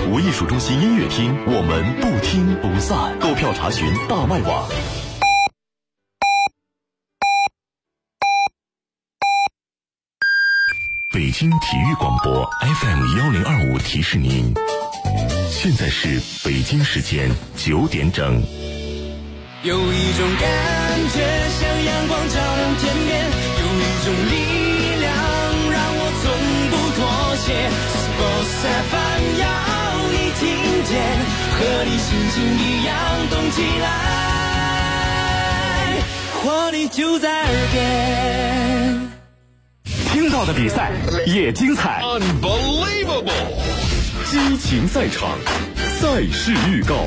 无艺术中心音乐厅，我们不听不散。购票查询大麦网。北京体育广播 FM1025提示您，现在是北京时间9点整。 有一种感觉像阳光照亮天边，有一种力量让我从不妥协。Sports FM 要你听见，和你心情一样动起来，活力就在耳边。 听到的比赛也精彩 ，Unbelievable！ 激情赛场，赛事预告。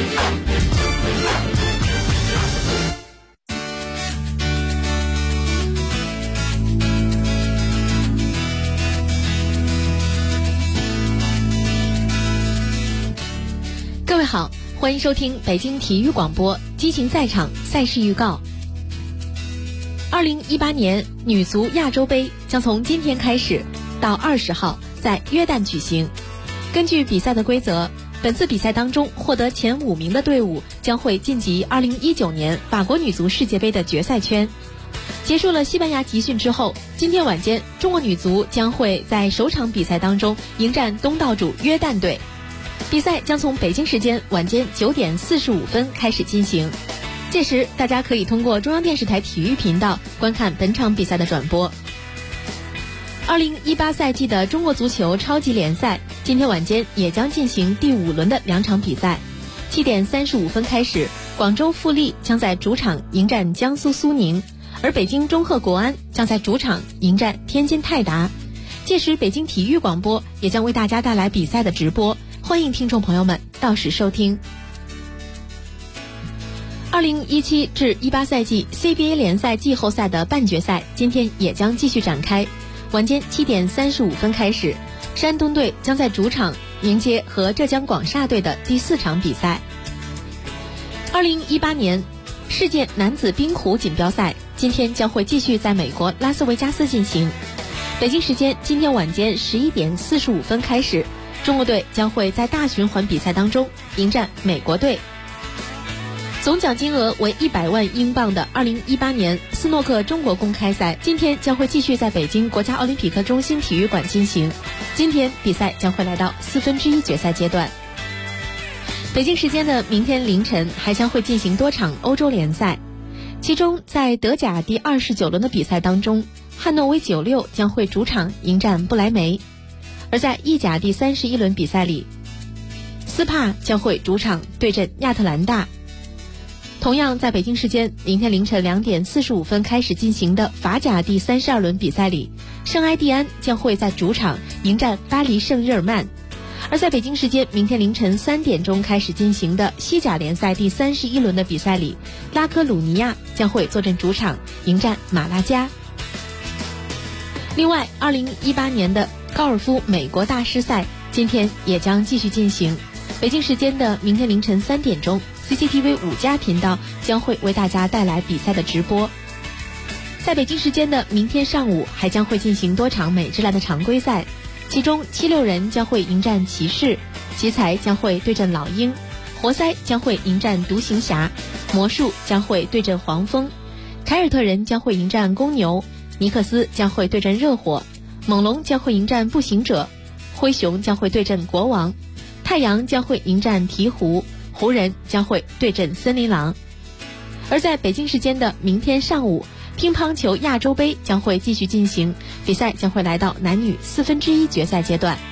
各位好，欢迎收听北京体育广播激情赛场赛事预告。2018年女足亚洲杯将从今天开始到20号在约旦举行。根据比赛的规则，本次比赛当中获得前5名的队伍将会晋级2019年法国女足世界杯的决赛圈。结束了西班牙集训之后，今天晚间中国女足将会在首场比赛当中迎战东道主约旦队。比赛将从北京时间晚间9点45分开始进行，届时大家可以通过中央电视台体育频道观看本场比赛的转播。2018赛季的中国足球超级联赛今天晚间也将进行第5轮的2场比赛。7点35分开始，广州富力将在主场迎战江苏苏宁，而北京中赫国安将在主场迎战天津泰达。届时北京体育广播也将为大家带来比赛的直播，欢迎听众朋友们到时收听。2017至18赛季 CBA 联赛季后赛的半决赛今天也将继续展开。晚间7点35分开始，山东队将在主场迎接和浙江广厦队的第4场比赛。2018年世界男子冰壶锦标赛今天将会继续在美国拉斯维加斯进行。北京时间今天晚间11点45分开始，中国队将会在大循环比赛当中迎战美国队。总奖金额为100万英镑的2018年斯诺克中国公开赛今天将会继续在北京国家奥林匹克中心体育馆进行。今天比赛将会来到1/4决赛阶段。北京时间的明天凌晨还将会进行多场欧洲联赛，其中在德甲第29轮的比赛当中，汉诺威96将会主场迎战不来梅。而在意甲第31轮比赛里，斯帕将会主场对阵亚特兰大。同样在北京时间明天凌晨2点45分开始进行的法甲第32轮比赛里，圣埃蒂安将会在主场迎战巴黎圣日耳曼。而在北京时间明天凌晨3点钟开始进行的西甲联赛第31轮的比赛里，拉科鲁尼亚将会坐镇主场迎战马拉加。另外2018年的高尔夫美国大师赛今天也将继续进行。北京时间的明天凌晨3点钟，CCTV 5家频道将会为大家带来比赛的直播。在北京时间的明天上午还将会进行多场美职篮的常规赛，其中76人将会迎战骑士，奇才将会对阵老鹰，活塞将会迎战独行侠，魔术将会对阵黄蜂，凯尔特人将会迎战公牛，尼克斯将会对阵热火，猛龙将会迎战步行者，灰熊将会对阵国王，太阳将会迎战鹈鹕，湖人将会对阵森林狼。而在北京时间的明天上午，乒乓球亚洲杯将会继续进行，比赛将会来到男女1/4决赛阶段。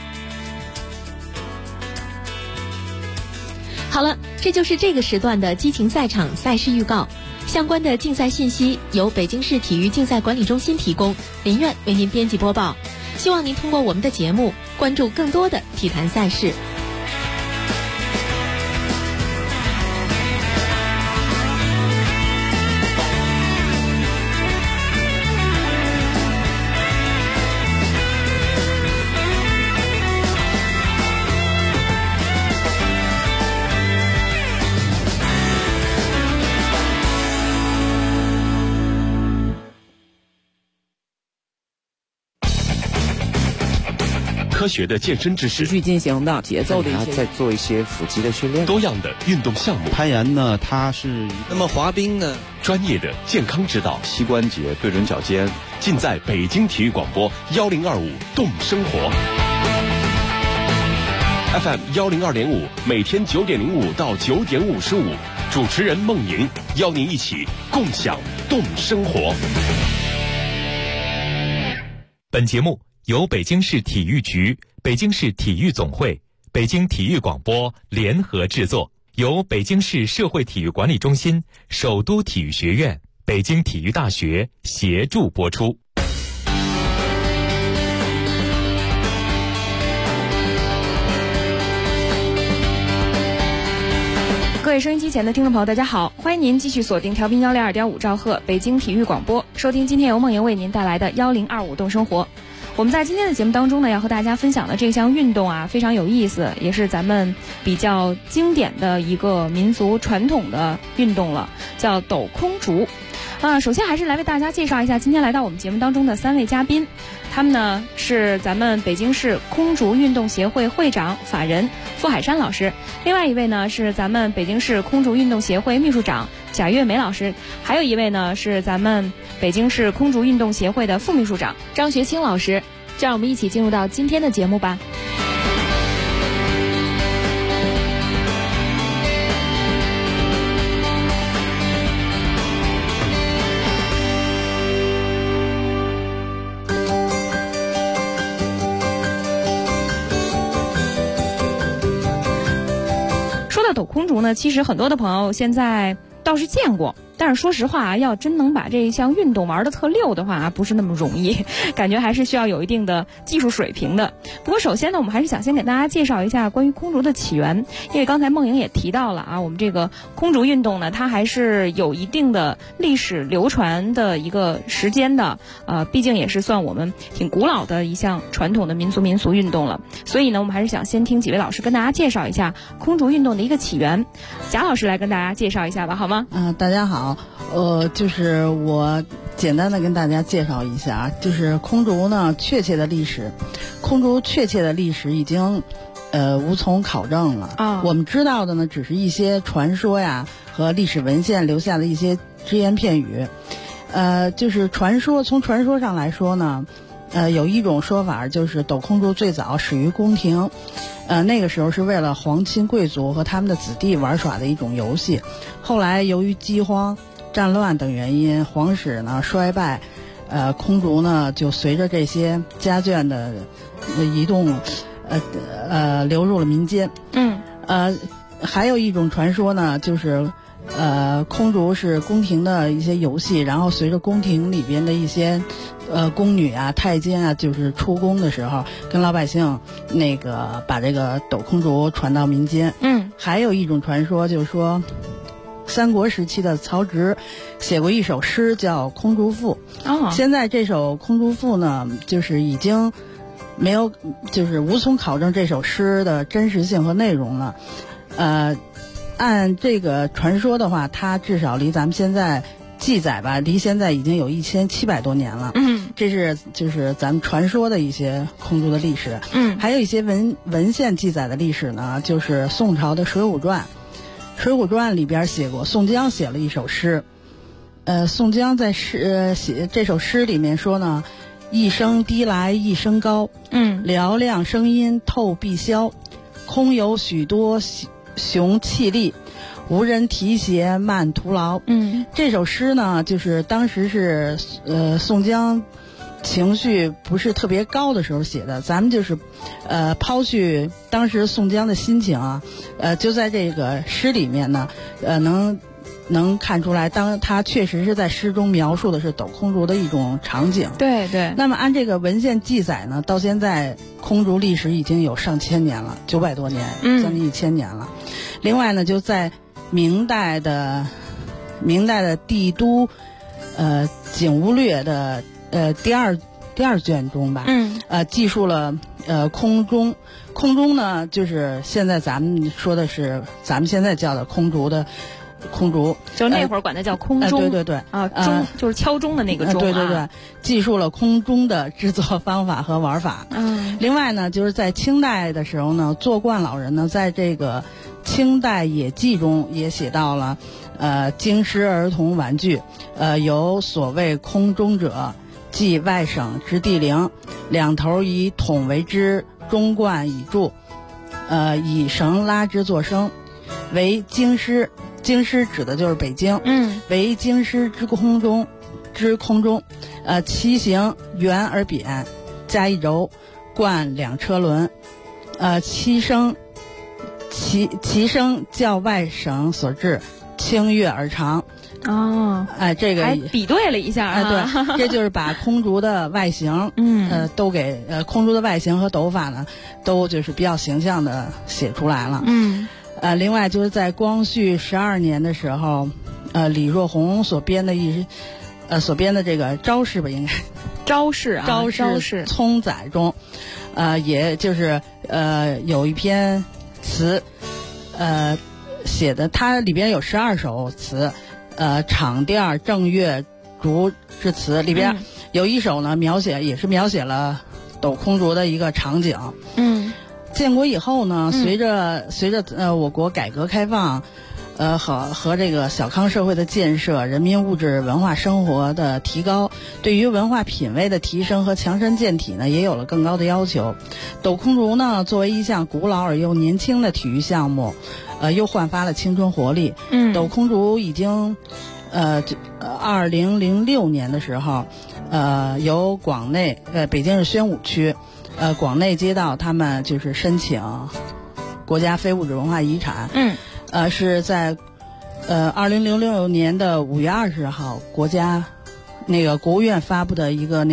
好了，这就是这个时段的激情赛场赛事预告。相关的竞赛信息由北京市体育竞赛管理中心提供，林苑为您编辑播报。希望您通过我们的节目关注更多的体坛赛事。 科学的健身知识， 持续进行的节奏的一些， 再做一些腹肌的训练， 多样的运动项目。 攀岩呢，它是那么滑冰呢， 专业的健康指导， 膝关节、对准脚尖， 尽在北京体育广播1025动生活。FM 102.5，每天9点05到9点55，主持人孟莹邀您一起共享动生活。 本节目由北京市体育局、北京市体育总会、北京体育广播联合制作，由北京市社会体育管理中心、首都体育学院、北京体育大学协助播出。 各位收音机前的听众朋友，大家好，欢迎您继续锁定调频102.5兆赫北京体育广播，收听今天由梦莹为您带来的1025动生活。我们在今天的节目当中呢，要和大家分享的这项运动啊，非常有意思，也是咱们比较经典的一个民族传统的运动了，叫抖空竹。首先还是来为大家介绍一下今天来到我们节目当中的3位嘉宾，他们呢是咱们北京市空竹运动协会会长法人傅海山老师，另外一位呢是咱们北京市空竹运动协会秘书长贾月梅老师，还有一位呢是咱们北京市空竹运动协会的副秘书长张学清老师。就让我们一起进入到今天的节目吧。说到抖空竹呢，其实很多的朋友现在倒是见过，但是说实话啊，要真能把这一项运动玩得特溜的话，不是那么容易，感觉还是需要有一定的技术水平的。不过首先呢，我们还是想先给大家介绍一下关于空竹的起源，因为刚才梦莹也提到了啊，我们这个空竹运动呢，它还是有一定的历史流传的一个时间的，毕竟也是算我们挺古老的一项传统的民俗运动了。所以呢，我们还是想先听几位老师跟大家介绍一下空竹运动的一个起源。贾老师来跟大家介绍一下吧，好吗？ 大家好，就是我简单的跟大家介绍一下，就是空竹呢确切的历史已经无从考证了。我们知道的呢只是一些传说呀和历史文献留下的一些只言片语。就是从传说上来说呢，有一种说法就是抖空竹最早始于宫廷，那个时候是为了皇亲贵族和他们的子弟玩耍的一种游戏。后来由于饥荒、战乱等原因，皇室呢衰败，空竹呢就随着这些家眷的移动，流入了民间。还有一种传说呢，就是空竹是宫廷的一些游戏，然后随着宫廷里边的一些宫女啊、太监啊，就是出宫的时候，跟老百姓把这个抖空竹传到民间。还有一种传说就是说，三国时期的曹植写过一首诗叫《空竹赋》。现在这首《空竹赋》呢，就是已经没有，就是无从考证这首诗的真实性和内容了。按这个传说的话，它至少离咱们现在记载吧，离现在已经有1700多年了。这是就是咱们传说的一些空竹的历史。还有一些文献记载的历史呢，就是宋朝的《水浒传》。《水浒传》里边写过，宋江写了一首诗。宋江在写这首诗里面说呢，一声低来一声高，嘹亮声音透碧霄，空有许多雄气力，无人提携慢徒劳。这首诗呢，就是当时是宋江情绪不是特别高的时候写的。咱们就是抛去当时宋江的心情啊，就在这个诗里面呢，能看出来，当他确实是在诗中描述的是抖空竹的一种场景。对。那么按这个文献记载呢，到现在空竹历史已经有上千年了，900多年，将近1000年了。另外呢，就在明代的帝都景物略的第二卷中吧，记述了空中呢，就是现在咱们说的是咱们现在叫的空竹的空竹， 就那会儿管它叫空钟。 对对对啊，钟就是敲钟的那个钟。 对对对，记述了空钟的制作方法和玩法。另外呢，就是在清代的时候呢，做冠老人呢，在这个清代野记中也写到了，京师儿童玩具，有所谓空钟者，即外省之地灵，两头以筒为之，钟冠以柱，以绳拉之作声，为京师。京师指的就是北京，为京师之空中，其形圆而扁，加一轴，冠两车轮，其声较外省所制，清越而长。这个还比对了一下啊， 对，这就是把空竹的外形，都给空竹的外形和斗法呢，都就是比较形象的写出来了。另外就是在光绪12年的时候，李若红所编的这个招式吧，应该招式聪载中，也就是有一篇词，写的它里边有12首词，场调正乐竹之词，里边有一首呢描写了斗空竹的一个场景。建国以后呢，随着我国改革开放，和这个小康社会的建设，人民物质文化生活的提高，对于文化品位的提升和强身健体呢，也有了更高的要求。斗空竹呢，作为一项古老而又年轻的体育项目，又焕发了青春活力。斗空竹已经，2006年的时候，由广内北京市宣武区。广内街道他们就是申请国家非物质文化遗产，是在2006年的5月20号，国务院发布的一个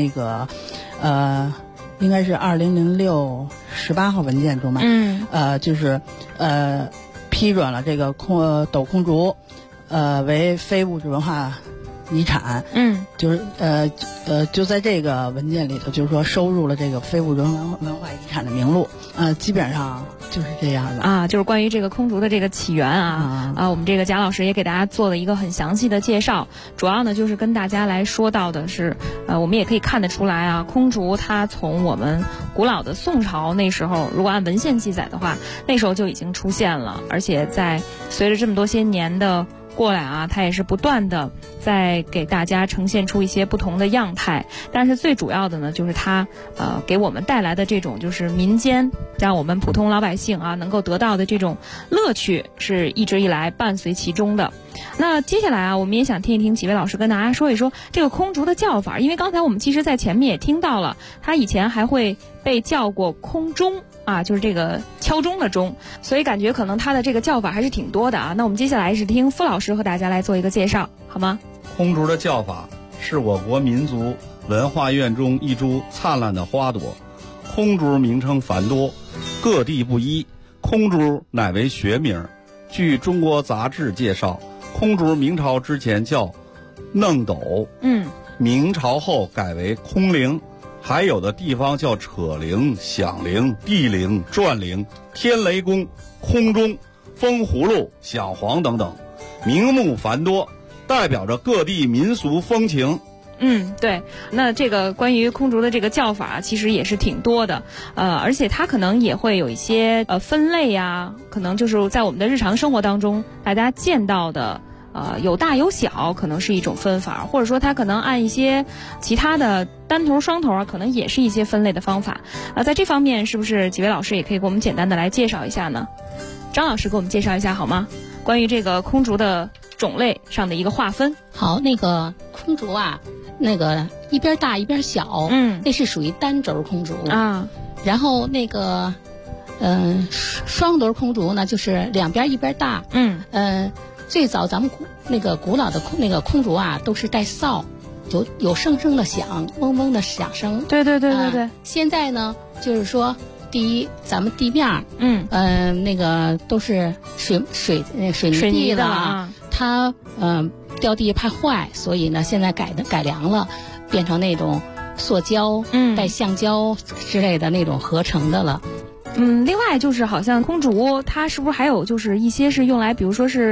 应该是2006 18号文件中吧，就是批准了这个斗空竹为非物质文化遗产，就是就在这个文件里头，就是说收入了这个非物质文化遗产的名录，基本上就是这样的啊。就是关于这个空竹的这个起源我们这个贾老师也给大家做了一个很详细的介绍，主要呢就是跟大家来说到的是，我们也可以看得出来啊，空竹它从我们古老的宋朝那时候，如果按文献记载的话，那时候就已经出现了，而且在随着这么多些年的过来啊，它也是不断的在给大家呈现出一些不同的样态，但是最主要的呢，就是它给我们带来的这种就是民间让我们普通老百姓啊能够得到的这种乐趣，是一直以来伴随其中的。那接下来啊，我们也想听一听几位老师跟大家说一说这个空竹的叫法，因为刚才我们其实在前面也听到了，它以前还会被叫过空钟啊，就是这个敲钟的钟，所以感觉可能它的这个叫法还是挺多的啊。那我们接下来是听傅老师和大家来做一个介绍，好吗？ 空竹的叫法是我国民族文化院中一株灿烂的花朵，空竹名称繁多，各地不一，空竹乃为学名。据中国杂志介绍，空竹明朝之前叫弄斗，明朝后改为空灵，还有的地方叫扯铃、响铃、地铃、转铃、天雷公、空钟、风葫芦、响簧等等，名目繁多，代表着各地民俗风情。 对，那这个关于空竹的这个叫法其实也是挺多的，而且它可能也会有一些分类呀，可能就是在我们的日常生活当中大家见到的有大有小，可能是一种分法，或者说它可能按一些其他的单头双头啊，可能也是一些分类的方法。在这方面是不是几位老师也可以给我们简单的来介绍一下呢？张老师给我们介绍一下好吗？关于这个空竹的种类上的一个划分。 好，那个空竹啊，那个一边大一边小，那是属于单轴空竹啊。然后那个双轴空竹呢，就是两边一边大。最早咱们古老的那个空竹啊，都是带哨，有声声的响，嗡嗡的响声。对。现在呢，就是说，第一，咱们地面，那个都是水泥地了啊，它掉地怕坏，所以呢，现在改良了，变成那种塑胶、带橡胶之类的那种合成的了。 另外就是好像空竹，它是不是还有就是一些是用来，比如说是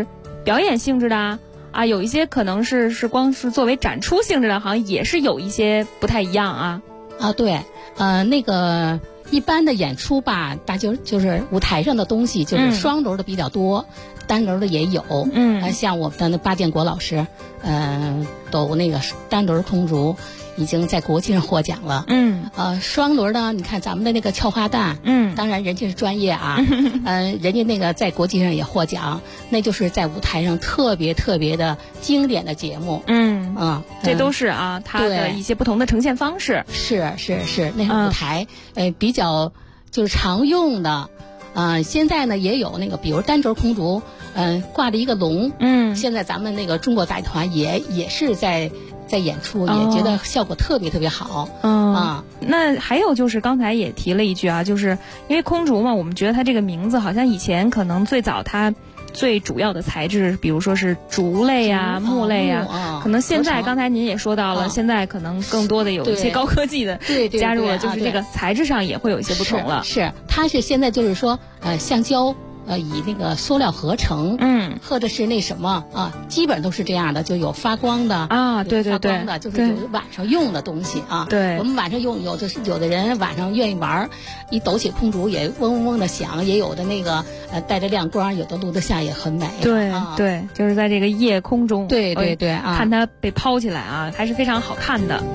表演性质的啊，有一些可能是光是作为展出性质的，好像也是有一些不太一样啊。 对，那个一般的演出吧，就是舞台上的东西就是双轮的比较多，单轮的也有。像我们的那巴建国老师，都那个单轮空竹已经在国际上获奖了。双轮呢，你看咱们的那个俏花旦，当然人家是专业啊，人家那个在国际上也获奖，那就是在舞台上特别特别的经典的节目。 这都是啊，它的一些不同的呈现方式。 是，那个舞台，比较就是常用的。现在呢也有那个，比如单轴空竹，挂着一个龙。现在咱们那个中国杂技团也是在演出，也觉得效果特别特别好。 那还有就是刚才也提了一句啊，就是因为空竹嘛，我们觉得它这个名字好像以前可能最早它最主要的材质，比如说是竹类啊、木类啊，可能现在刚才您也说到了，现在可能更多的有一些高科技的加入了，就是这个材质上也会有一些不同了。 是，它是现在就是说橡胶。以那个塑料合成，或者是那什么啊，基本都是这样的，就有发光的啊，对， 发光的，就是有晚上用的东西啊。 对， 我们晚上用，有的人晚上愿意玩，一抖起空竹也嗡嗡嗡的响，也有的那个带着亮光，有的录得像也很美。 对，就是在这个夜空中， 对啊， 看它被抛起来啊，还是非常好看的。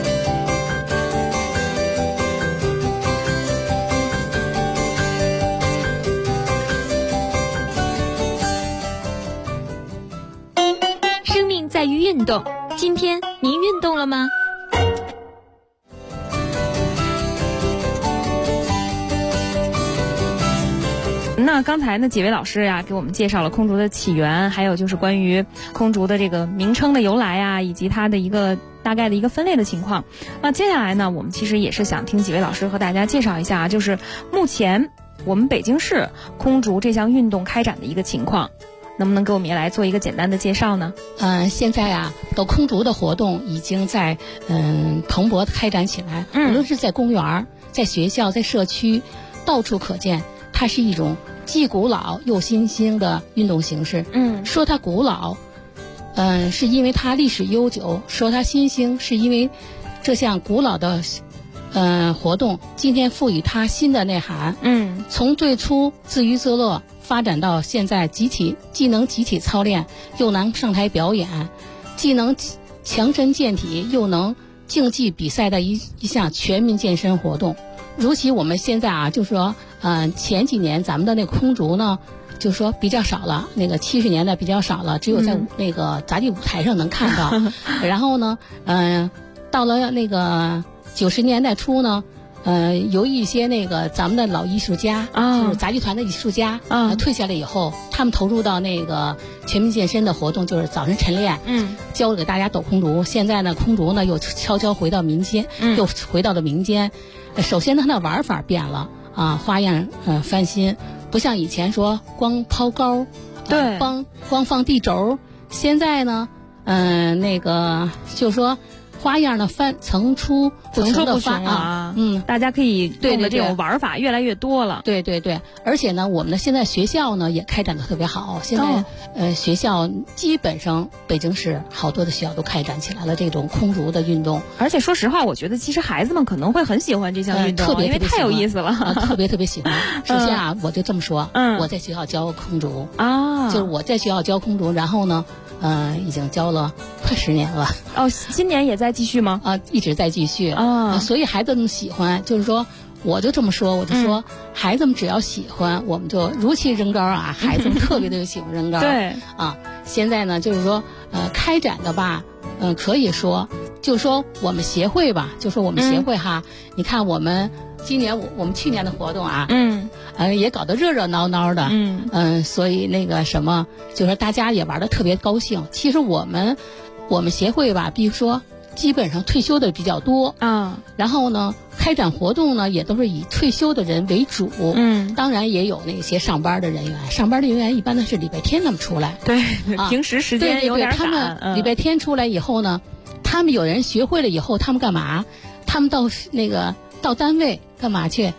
在于运动，今天您运动了吗？ 那刚才呢，几位老师呀，给我们介绍了空竹的起源，还有就是关于空竹的这个名称的由来啊，以及它的一个大概的一个分类的情况。那接下来呢，我们其实也是想听几位老师和大家介绍一下，就是目前我们北京市空竹这项运动开展的一个情况。能不能给我们也来做一个简单的介绍呢？ 现在啊，抖空竹的活动已经在蓬勃开展起来，无论是在公园、在学校、在社区，到处可见。它是一种既古老又新兴的运动形式。说它古老，是因为它历史悠久；说它新兴，是因为这项古老的活动今天赋予它新的内涵。从最初自娱自乐。发展到现在既能集体操练，又能上台表演，既能强身健体，又能竞技比赛的一项全民健身活动。如其我们现在啊，就是说，前几年咱们的那个空竹呢，就是说比较少了，那个70年代比较少了，只有在那个杂技舞台上能看到。然后呢，到了那个90年代初呢。由于一些那个咱们的老艺术家，就是杂技团的艺术家，退下来以后，他们投入到那个全民健身的活动，就是早晨晨练，教给大家抖空竹。现在呢，空竹呢又悄悄回到民间，又回到了民间。首先它的玩法变了啊，花样翻新，不像以前说光抛钩， 对， 光放地轴。现在呢，那个就说。花样呢层出不穷的发啊， 大家可以用的这种玩法越来越多了。 对，而且呢，我们的现在学校呢也开展的特别好。现在学校基本上北京市好多的学校都开展起来了这种空竹的运动。 而且说实话，我觉得其实孩子们可能会很喜欢这项运动，因为太有意思了， 特别喜欢。首先啊，我就这么说，我在学校教空竹啊， 就是我在学校教空竹，然后呢。已经教了快10年了。 今年也在继续吗？ 一直在继续所以孩子们喜欢，就是说，我就这么说，孩子们只要喜欢，我们就如期扔高啊！孩子们特别喜欢扔高。 对现在呢，就是说，开展的吧，可以说，就说我们协会吧，就说我们协会哈，你看我们今年我们去年的活动啊，也搞得热闹闹的，所以那个什么，就是大家也玩得特别高兴。其实我们协会吧，比如说基本上退休的比较多然后呢，开展活动呢也都是以退休的人为主，当然也有那些上班的人员，上班的人员一般都是礼拜天他们出来， 对，平时时间有点赶， 他们礼拜天出来以后呢，他们有人学会了以后，他们干嘛？他们到单位干嘛去？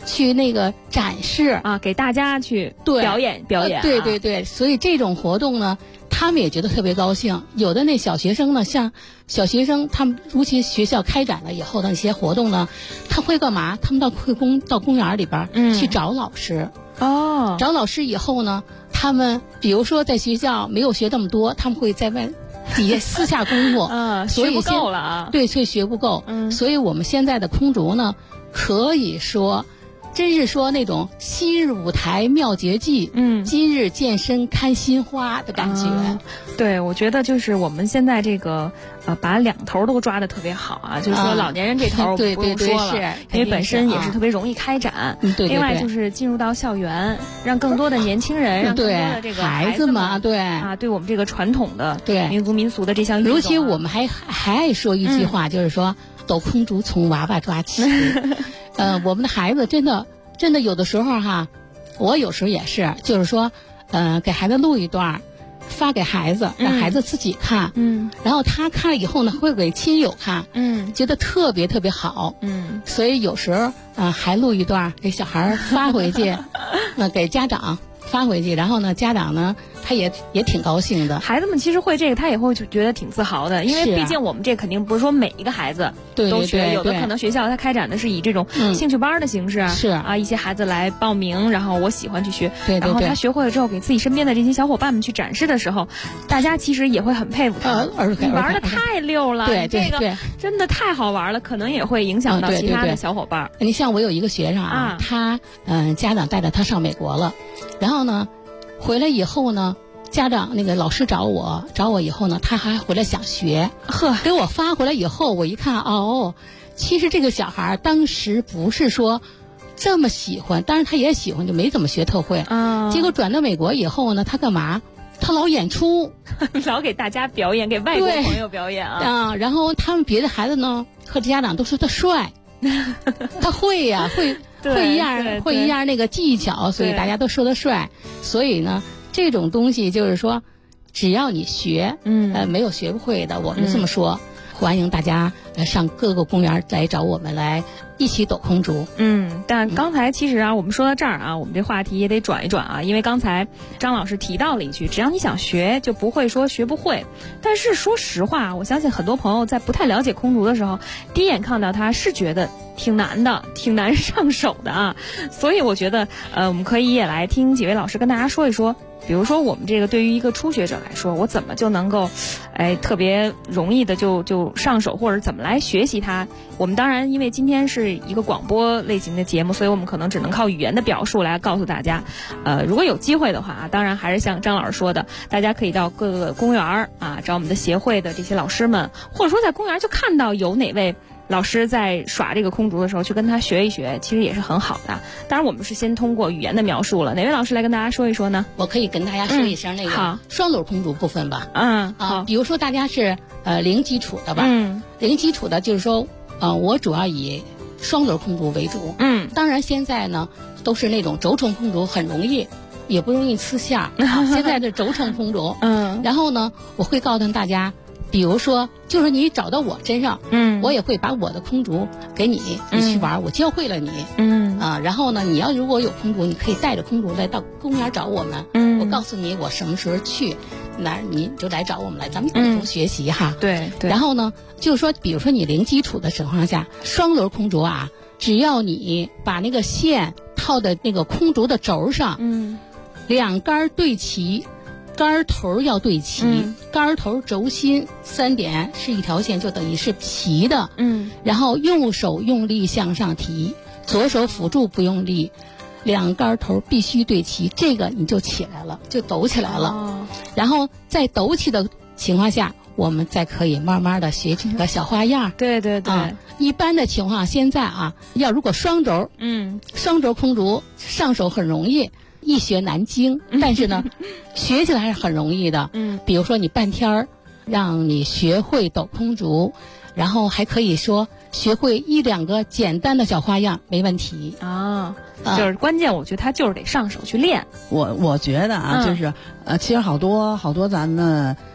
去那个展示啊，给大家去表演。 对对对，所以这种活动呢，他们也觉得特别高兴。有的那小学生呢，像小学生，他们尤其学校开展了以后的一些活动呢，他会干嘛？他们到公园里边去找老师。找老师以后呢，他们比如说在学校没有学那么多，他们会在底下私下工作。所以学不够了啊。 对，所以学不够。所以我们现在的空竹呢，可以说真是说那种昔日舞台妙绝技，今日健身看新花的感觉。 对，我觉得就是我们现在这个把两头都抓得特别好啊，就是说老年人这头不用说了，因为本身也是特别容易开展。另外就是进入到校园，让更多的年轻人，让更多的这个孩子们， 对我们这个传统的民族民俗的这项运动。 尤其我们还爱说一句话，就是说抖空竹从娃娃抓起。我们的孩子真的有的时候哈，我有时候也是，就是说，给孩子录一段，发给孩子，让孩子自己看，然后他看了以后呢，会给亲友看，觉得特别特别好，所以有时候还录一段给小孩发回去，给家长发回去，然后呢，家长呢他也挺高兴的。 孩子们其实会这个，他也会觉得挺自豪的，因为毕竟我们这肯定不是说每一个孩子都学，有的可能学校他开展的是以这种兴趣班的形式，一些孩子来报名，然后我喜欢去学，然后他学会了之后，给自己身边的这些小伙伴们去展示的时候，大家其实也会很佩服他，你玩的太溜了，这个真的太好玩了，可能也会影响到其他的小伙伴。 你像我有一个学生啊，他家长带着他上美国了，然后呢回来以后呢，家长那个老师找我以后呢，他还回来想学，给我发回来以后，我一看其实这个小孩当时不是说这么喜欢，当然他也喜欢，就没怎么学特会。结果转到美国以后呢，他干嘛？他老演出， 老给大家表演，给外国朋友表演啊。 然后他们别的孩子呢和家长都说他帅，他会呀，会一样那个技巧，所以大家都说他帅。所以呢，这种东西就是说，只要你学，没有学不会的，我们这么说。欢迎大家上各个公园来找我们来一起抖空竹。 但刚才其实啊，我们说到这儿啊，我们这话题也得转一转啊，因为刚才张老师提到了一句，只要你想学，就不会说学不会。但是说实话，我相信很多朋友在不太了解空竹的时候，第一眼看到它是觉得挺难的，挺难上手的啊。所以我觉得，我们可以也来听几位老师跟大家说一说。比如说我们这个对于一个初学者来说，我怎么就能够特别容易的就上手，或者怎么来学习它。我们当然因为今天是一个广播类型的节目，所以我们可能只能靠语言的表述来告诉大家。如果有机会的话，当然还是像张老师说的，大家可以到各个公园找我们的协会的这些老师们，或者说在公园就看到有哪位老师在耍这个空竹的时候去跟他学一学，其实也是很好的。当然我们是先通过语言的描述了，哪位老师来跟大家说一说呢？ 我可以跟大家说一声那个双篓空竹部分吧。 好， 比如说大家是零基础的吧，零基础的就是说我主要以双篓空竹为主。当然现在呢都是那种轴承空竹，很容易也不容易刺线。现在的轴承空竹，然后呢我会告诉大家，比如说就是你找到我身上，我也会把我的空竹给你去玩，我教会了你，然后呢，你要如果有空竹，你可以带着空竹来到公园找我们，我告诉你我什么时候去，哪你就来找我们来，咱们共同学习哈。 对。 然后呢，就是说，比如说你零基础的情况下，双篓空竹啊，只要你把那个线套在那个空竹的轴上，两杆对齐。杆头要对齐，杆头轴心3点是一条线，就等于是齐的。然后右手用力向上提，左手辅助不用力，两杆头必须对齐，这个你就起来了，就抖起来了。然后在抖起的情况下，我们再可以慢慢的学这个小花样。 对。 一般的情况，现在如果双轴，双轴空竹上手很容易。易学难精，但是呢，学起来还是很容易的。比如说你半天让你学会抖空竹，然后还可以说学会1、2个简单的小花样，没问题就是关键，我觉得他就是得上手去练。 我觉得就是其实好多咱们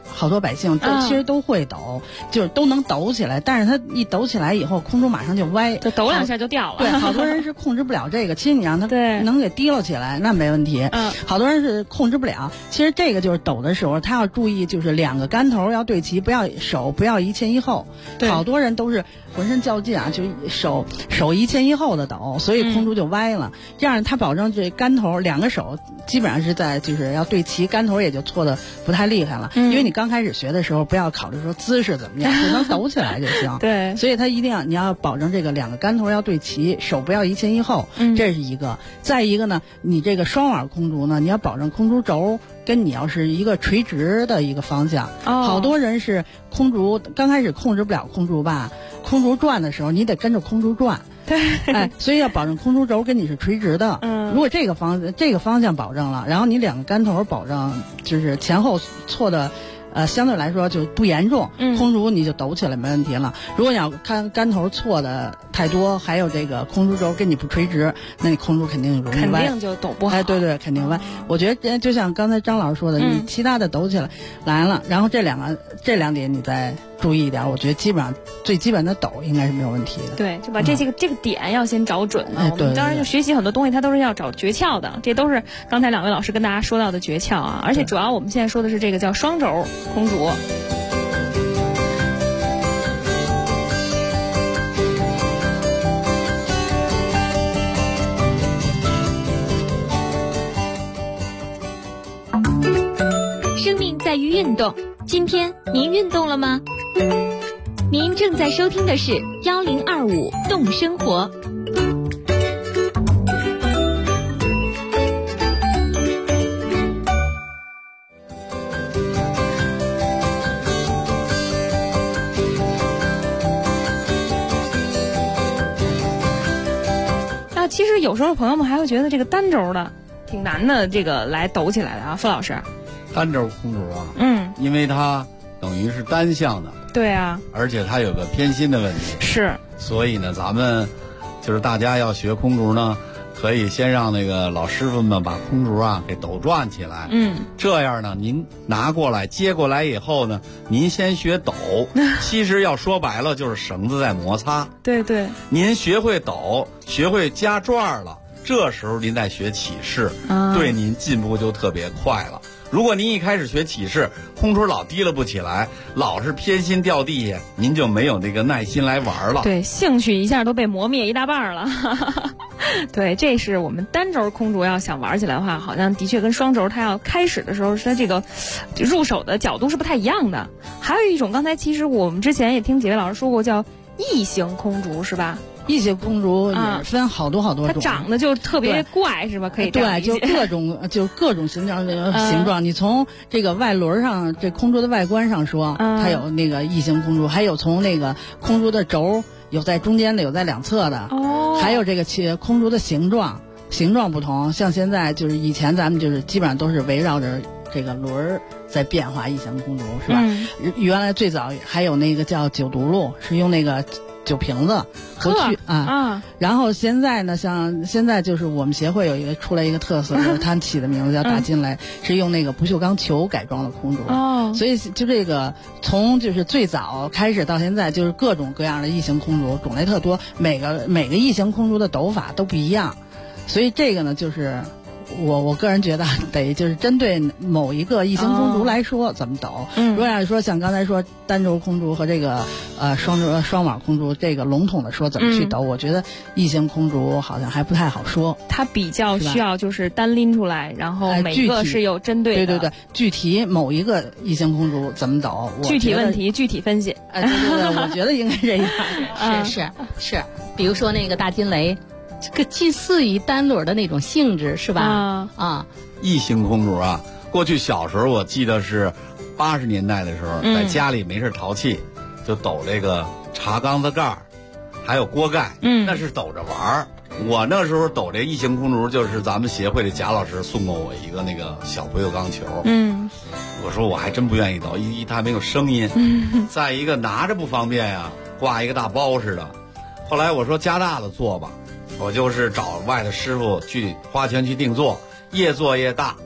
好多百姓其实都会抖，就是都能抖起来，但是它一抖起来以后，空中马上就歪， 就抖两下就掉了。 对，好多人是控制不了这个。其实你让它能给提溜起来，那没问题。好多人是控制不了。其实这个就是抖的时候，他要注意，就是2个杆头要对齐，手不要一前一后。好多人都是浑身较劲啊，就手一前一后的抖，所以空中就歪了。这样他保证这杆头2个手基本上是在就是要对齐，杆头也就错的不太厉害了。因为你刚开始学的时候，不要考虑说姿势怎么样，只能抖起来就行。 对， 所以他一定你要保证这个2个杆头要对齐，手不要一前一后，这是一个。再一个呢，你这个双碗空竹呢，你要保证空竹轴跟你要是一个垂直的一个方向。好多人是空竹刚开始控制不了空竹吧，空竹转的时候你得跟着空竹转。对，所以要保证空竹轴跟你是垂直的。如果这个方向保证了，然后你2个杆头保证就是前后错的。相对来说就不严重，空竹你就抖起来没问题了。如果你要看杆头错的太多，还有这个空竹轴跟你不垂直，那你空竹肯定容易歪， 肯定就抖不好。 对，肯定歪。我觉得就像刚才张老师说的，你其他的抖起来了，然后这2点你再注意一点，我觉得基本上最基本的抖应该是没有问题的。 对，就把这个点要先找准了。我们当然就学习很多东西，它都是要找诀窍的，这都是刚才2位老师跟大家说到的诀窍啊。而且主要我们现在说的是这个叫双轴空竹。 生命在于运动，今天您运动了吗？您正在收听的是1025动生活。 其实有时候朋友们还会觉得这个单轴的挺难的，这个来抖起来的啊，傅老师。 单轴空竹啊，因为它等于是单向的， 对啊， 而且它有个偏心的问题， 是， 所以呢，咱们就是大家要学空竹呢，可以先让那个老师傅们把空竹啊给抖转起来，这样呢，您拿过来接过来以后呢，您先学抖，其实要说白了就是绳子在摩擦， 对， 您学会抖，学会加转了，这时候您再学起势，对您进步就特别快了。如果您一开始学起势，空竹老提了不起来，老是偏心掉地下，您就没有那个耐心来玩了。 对，兴趣一下都被磨灭一大半了。对，这是我们单轴空竹要想玩起来的话，好像的确跟双轴它要开始的时候，它这个入手的角度是不太一样的。还有一种，刚才其实我们之前也听几位老师说过，叫异形空竹，是吧？ 异形空竹也分好多种， 它长得就特别怪，是吧？可以这样理解。 对，就各种形状。你从这个外轮上，这空竹的外观上说，它有那个异形空竹，还有从那个空竹的轴有在中间的，有在两侧的，还有这个空竹的形状不同。像现在就是以前咱们就是基本上都是围绕着这个轮儿在变化异形空竹，是吧？原来最早还有那个叫酒毒鹿，是用那个酒瓶子和去然后现在呢，像现在就是我们协会出来一个特色，就是他起的名字叫大金雷，是用那个不锈钢球改装的空竹。所以就这个从就是最早开始到现在，就是各种各样的异形空竹种类特多，每个异形空竹的抖法都不一样，所以这个呢就是我个人觉得得就是针对某一个异形空竹来说怎么抖。如果要是说像刚才说单轴空竹和这个双网空竹，这个笼统的说怎么去抖，我觉得异形空竹好像还不太好说。 它比较需要就是单拎出来，然后每个是有针对的。 对，具体某一个异形空竹怎么抖， 具体问题具体分析。 对，我觉得应该这样。 是，比如说那个大金雷。这个近似于单轮的那种性质，是吧？ 异形空竹啊，过去小时候我记得是80年代的时候，在家里没事淘气，就抖这个茶缸子盖儿，还有锅盖，那是抖着玩儿。我那时候抖这异形空竹，就是咱们协会的贾老师送过我一个那个小不锈钢球。我说我还真不愿意抖，一它没有声音，再一个拿着不方便呀，挂一个大包似的。后来我说加大了做吧。我就是找外的师傅去花钱去定做，越做越大，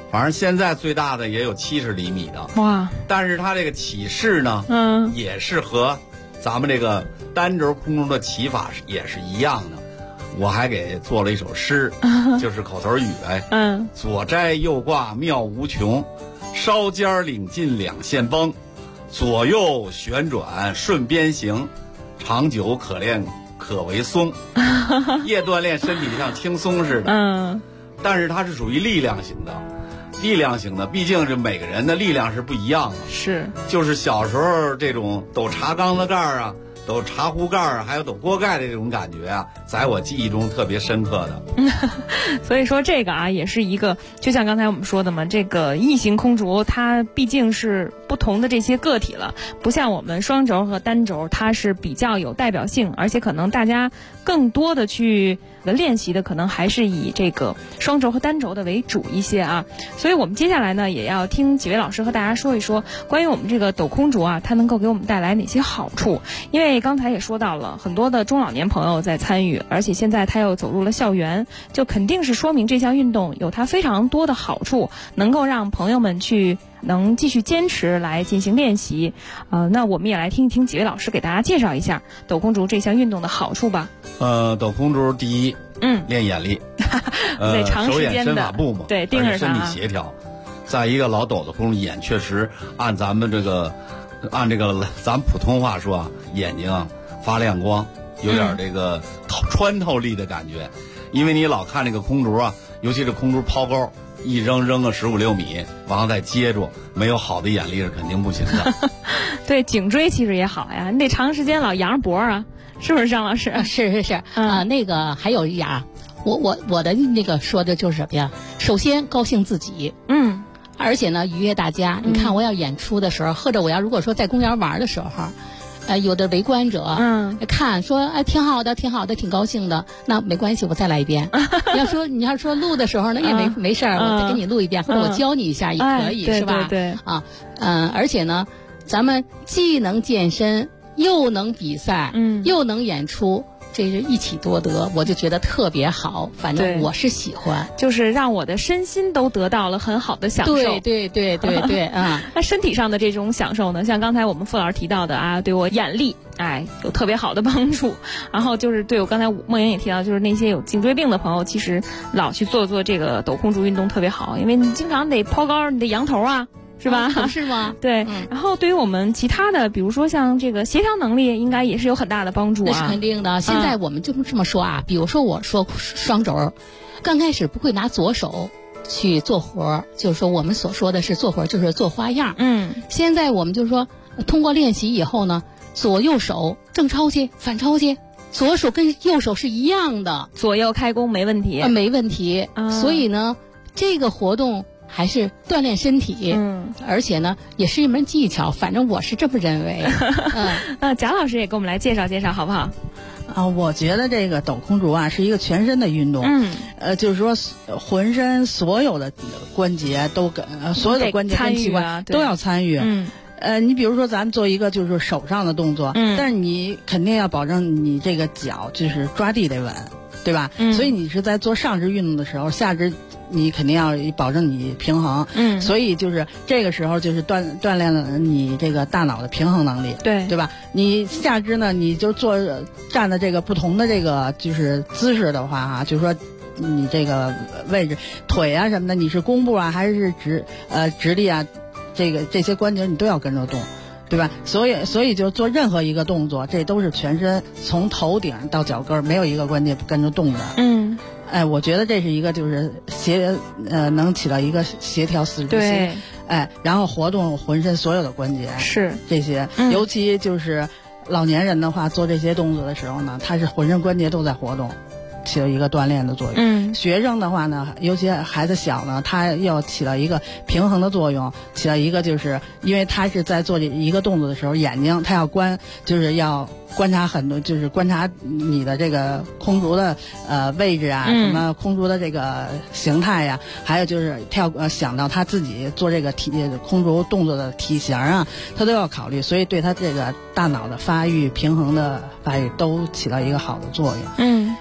反正现在最大的也有70厘米的。 哇！ 但是它这个起势呢，也是和咱们这个单轴空中的起法也是一样的。我还给做了一首诗，就是口头语呗。左摘右挂妙无穷，梢尖领进两线绷，左右旋转顺边行，长久可练可为松。夜锻炼身体像轻松似的，但是它是属于力量型的。力量型的，毕竟这每个人的力量是不一样的。是，就是小时候这种抖茶缸子盖啊，抖茶壶盖啊，还有抖锅盖的这种感觉啊，在我记忆中特别深刻的。 所以说这个啊，也是一个，就像刚才我们说的嘛，这个异形空竹它毕竟是不同的这些个体了，不像我们双轴和单轴，它是比较有代表性，而且可能大家更多的去练习的可能还是以这个双轴和单轴的为主一些啊。所以我们接下来呢，也要听几位老师和大家说一说关于我们这个抖空竹啊，它能够给我们带来哪些好处。因为刚才也说到了很多的中老年朋友在参与，而且现在它又走入了校园，就肯定是说明这项运动有它非常多的好处，能够让朋友们能继续坚持来进行练习。那我们也来听一听几位老师给大家介绍一下抖空竹这项运动的好处吧。 抖空竹第一，练眼力， 对，长时间的手眼身法步嘛， 对，盯着身体协调。再一个，老抖的空眼确实按咱们咱普通话说啊，眼睛啊发亮光，有点这个穿透力的感觉。因为你老看这个空竹啊，尤其是空竹抛钩，一扔个15、16米，然后再接住，没有好的眼力是肯定不行的。 对，颈椎其实也好呀，你得长时间老扬着脖啊，是不是张老师？ 是那个还有一点啊，我的那个说的就是什么呀？首先高兴自己，而且呢愉悦大家。你看我要演出的时候，或者我要如果说在公园玩的时候，有的围观者看说挺好的，挺高兴的，那没关系，我再来一遍。你要说录的时候呢，也没事儿，我再给你录一遍，或者我教你一下也可以，是吧？ 对而且呢，咱们既能健身，又能比赛，又能演出。这是一起多得，我就觉得特别好，反正我是喜欢， 就是让我的身心都得到了很好的享受。 对， 那身体上的这种享受呢，像刚才我们傅老师提到的啊，对我眼力有特别好的帮助。然后就是对我刚才梦莹也提到，就是那些有颈椎病的朋友，其实老去做这个抖空竹运动特别好，因为你经常得抛高，你得扬头啊。是吧？ 是吗？ 对。然后对于我们其他的，比如说像这个协调能力，应该也是有很大的帮助啊。 那是肯定的。现在我们就这么说啊，比如说我说双轴，刚开始不会拿左手去做活，就是说我们所说的是做活，就是做花样。现在我们就是说，通过练习以后呢，左右手正抄去，反抄去，左手跟右手是一样的， 左右开弓没问题。 没问题。所以呢，这个活动还是锻炼身体，而且呢也是一门技巧，反正我是这么认为。 贾老师也给我们来介绍介绍好不好？ 我觉得这个抖空竹啊是一个全身的运动，就是说浑身所有的关节都所有的关节跟器官都要参与。你比如说咱们做一个就是手上的动作，但是你肯定要保证你这个脚就是抓地得稳，对吧？所以你是在做上肢运动的时候，下肢你肯定要保证你平衡。所以就是这个时候就是锻炼了你这个大脑的平衡能力，对吧？你下肢呢，你就站的这个不同的这个就是姿势的话就是说你这个位置腿啊什么的，你是弓步啊还是直立啊，这些关节你都要跟着动，对吧？所以就做任何一个动作，这都是全身从头顶到脚跟没有一个关节不跟着动的。我觉得这是一个就是能起到一个协调四肢心，然后活动浑身所有的关节， 是这些。尤其就是老年人的话，做这些动作的时候呢，他是浑身关节都在活动，起到一个锻炼的作用。学生的话呢，尤其孩子小呢，他要起到一个平衡的作用，起到一个就是因为他是在做一个动作的时候，眼睛他要就是要观察很多，就是观察你的这个空竹的位置啊，什么空竹的这个形态呀，还有就是他要想到他自己做这个空竹动作的体型啊，他都要考虑，所以对他这个大脑的发育、平衡的发育都起到一个好的作用。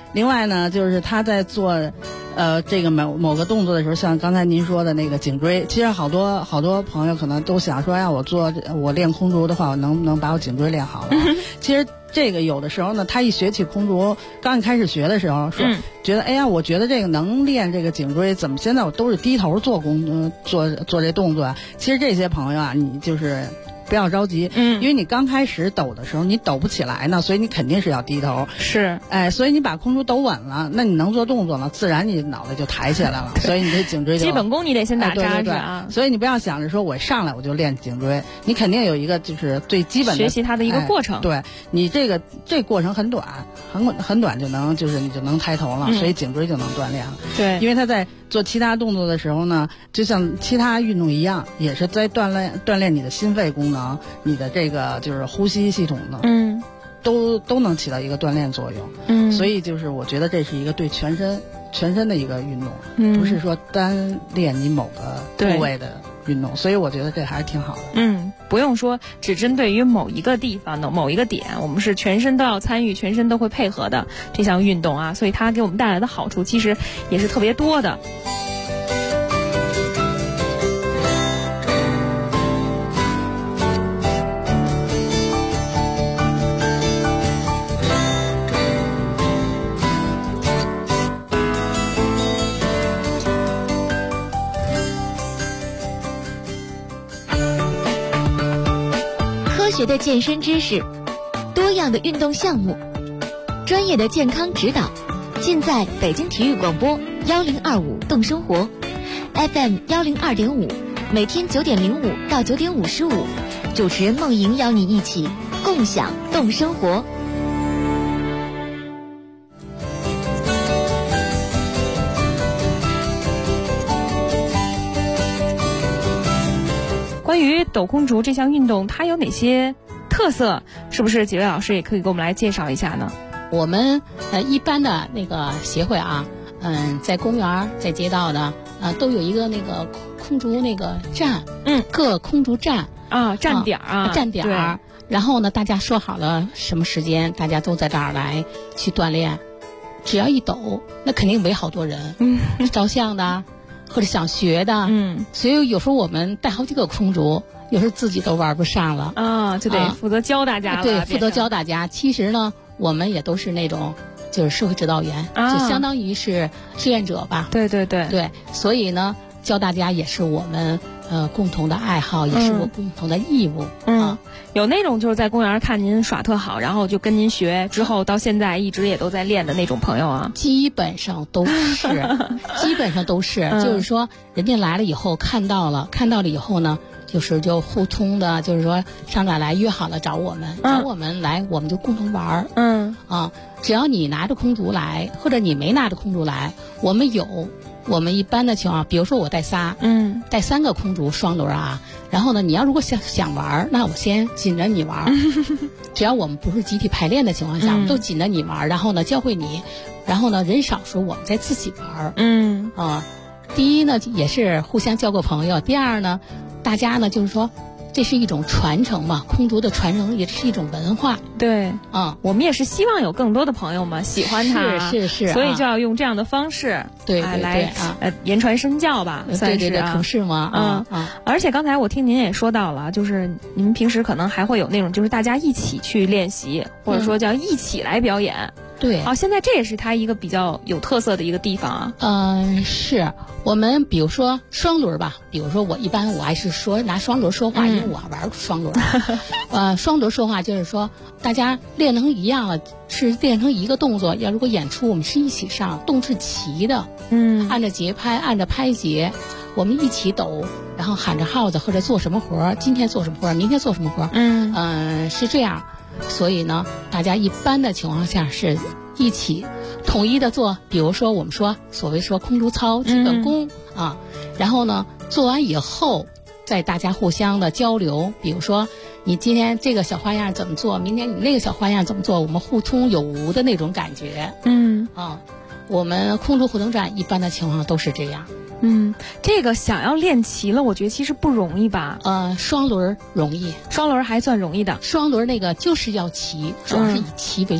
另外呢，就是他在做这个某个动作的时候，像刚才您说的那个颈椎，其实好多朋友可能都想说，我练空竹的话，我能不能把我颈椎练好了？其实这个有的时候呢，他一学起空竹，刚一开始学的时候说，觉得哎呀，我觉得这个能练这个颈椎，怎么现在我都是低头做这动作啊？其实这些朋友啊，你就是不要着急，因为你刚开始抖的时候你抖不起来呢，所以你肯定是要低头。 是， 所以你把空竹抖稳了，那你能做动作了，自然你脑袋就抬起来了，所以你这颈椎就基本功你得先打扎实啊。所以你不要想着说我上来我就练颈椎，你肯定有一个就是最基本的学习它的一个过程。 对，你这过程很短，很短就能就是你就能抬头了，所以颈椎就能锻炼了。 对， 因为他在做其他动作的时候呢，就像其他运动一样，也是在锻炼你的心肺功能，你的这个就是呼吸系统呢，都能起到一个锻炼作用。所以就是我觉得这是一个对全身的一个运动，不是说单练你某个部位的运动。所以我觉得这还是挺好的。 不用说只针对于某一个地方的某一个点，我们是全身都要参与，全身都会配合的这项运动啊，所以它给我们带来的好处其实也是特别多的。 科学的健身知识，多样的运动项目，专业的健康指导，尽在北京体育广播1025动生活 FM 102.5，每天9点05到9点55，主持人梦莹邀你一起共享动生活。 关于抖空竹这项运动，它有哪些特色？是不是几位老师也可以给我们来介绍一下呢？ 我们一般的那个协会啊，在公园、在街道的都有一个那个空竹那个站，各空竹站啊，站点啊， 站点儿。然后呢，大家说好了什么时间，大家都在这儿来去锻炼。只要一抖，那肯定围好多人，照相的。或者想学的，所以有时候我们带好几个空竹，有时候自己都玩不上了啊，就得负责教大家了。 对，负责教大家。其实呢，我们也都是那种就是社会指导员，就相当于是志愿者吧。 对对对对，所以呢，教大家也是我们共同的爱好，也是我共同的义务。 有那种就是在公园看您耍特好，然后就跟您学，之后到现在一直也都在练的那种朋友啊？ 基本上都是，就是说人家来了以后看到了以后呢，就互通的，就是说上哪来约好了找我们来，我们就共同玩儿。只要你拿着空竹来，或者你没拿着空竹来，我们一般的情况，比如说我带带3个空竹双轮啊，然后呢，你要如果想玩，那我先紧着你玩，只要我们不是集体排练的情况下，我们都紧着你玩，然后呢教会你，然后呢人少时候我们再自己玩。第一呢也是互相交个朋友，第二呢，大家呢就是说。这是一种传承嘛，空竹的传承也是一种文化。 对，我们也是希望有更多的朋友们喜欢它， 是， 所以就要用这样的方式， 对来言传身教吧，算是可是嘛， 而且刚才我听您也说到了，就是您平时可能还会有那种，就是大家一起去练习，或者说叫一起来表演。 对， 现在这也是它一个比较有特色的一个地方啊。是我们比如说双轮吧，比如说我还是说拿双轮说话，因为我玩双轮。双轮说话就是说大家练成一样了，是练成一个动作。要如果演出我们是一起上，动是齐的，按着节拍，按着拍节，我们一起抖，然后喊着号子或者做什么活，今天做什么活，明天做什么活，是这样。所以呢，大家一般的情况下是一起统一的做，比如说我们所谓空竹操基本功然后呢做完以后再大家互相的交流，比如说你今天这个小花样怎么做，明天你那个小花样怎么做，我们互通有无的那种感觉。我们空竹活动站一般的情况都是这样。 这个想要练齐了，我觉得其实不容易吧。 双轮容易， 双轮还算容易的。 双轮那个就是要齐，主要是以齐为主。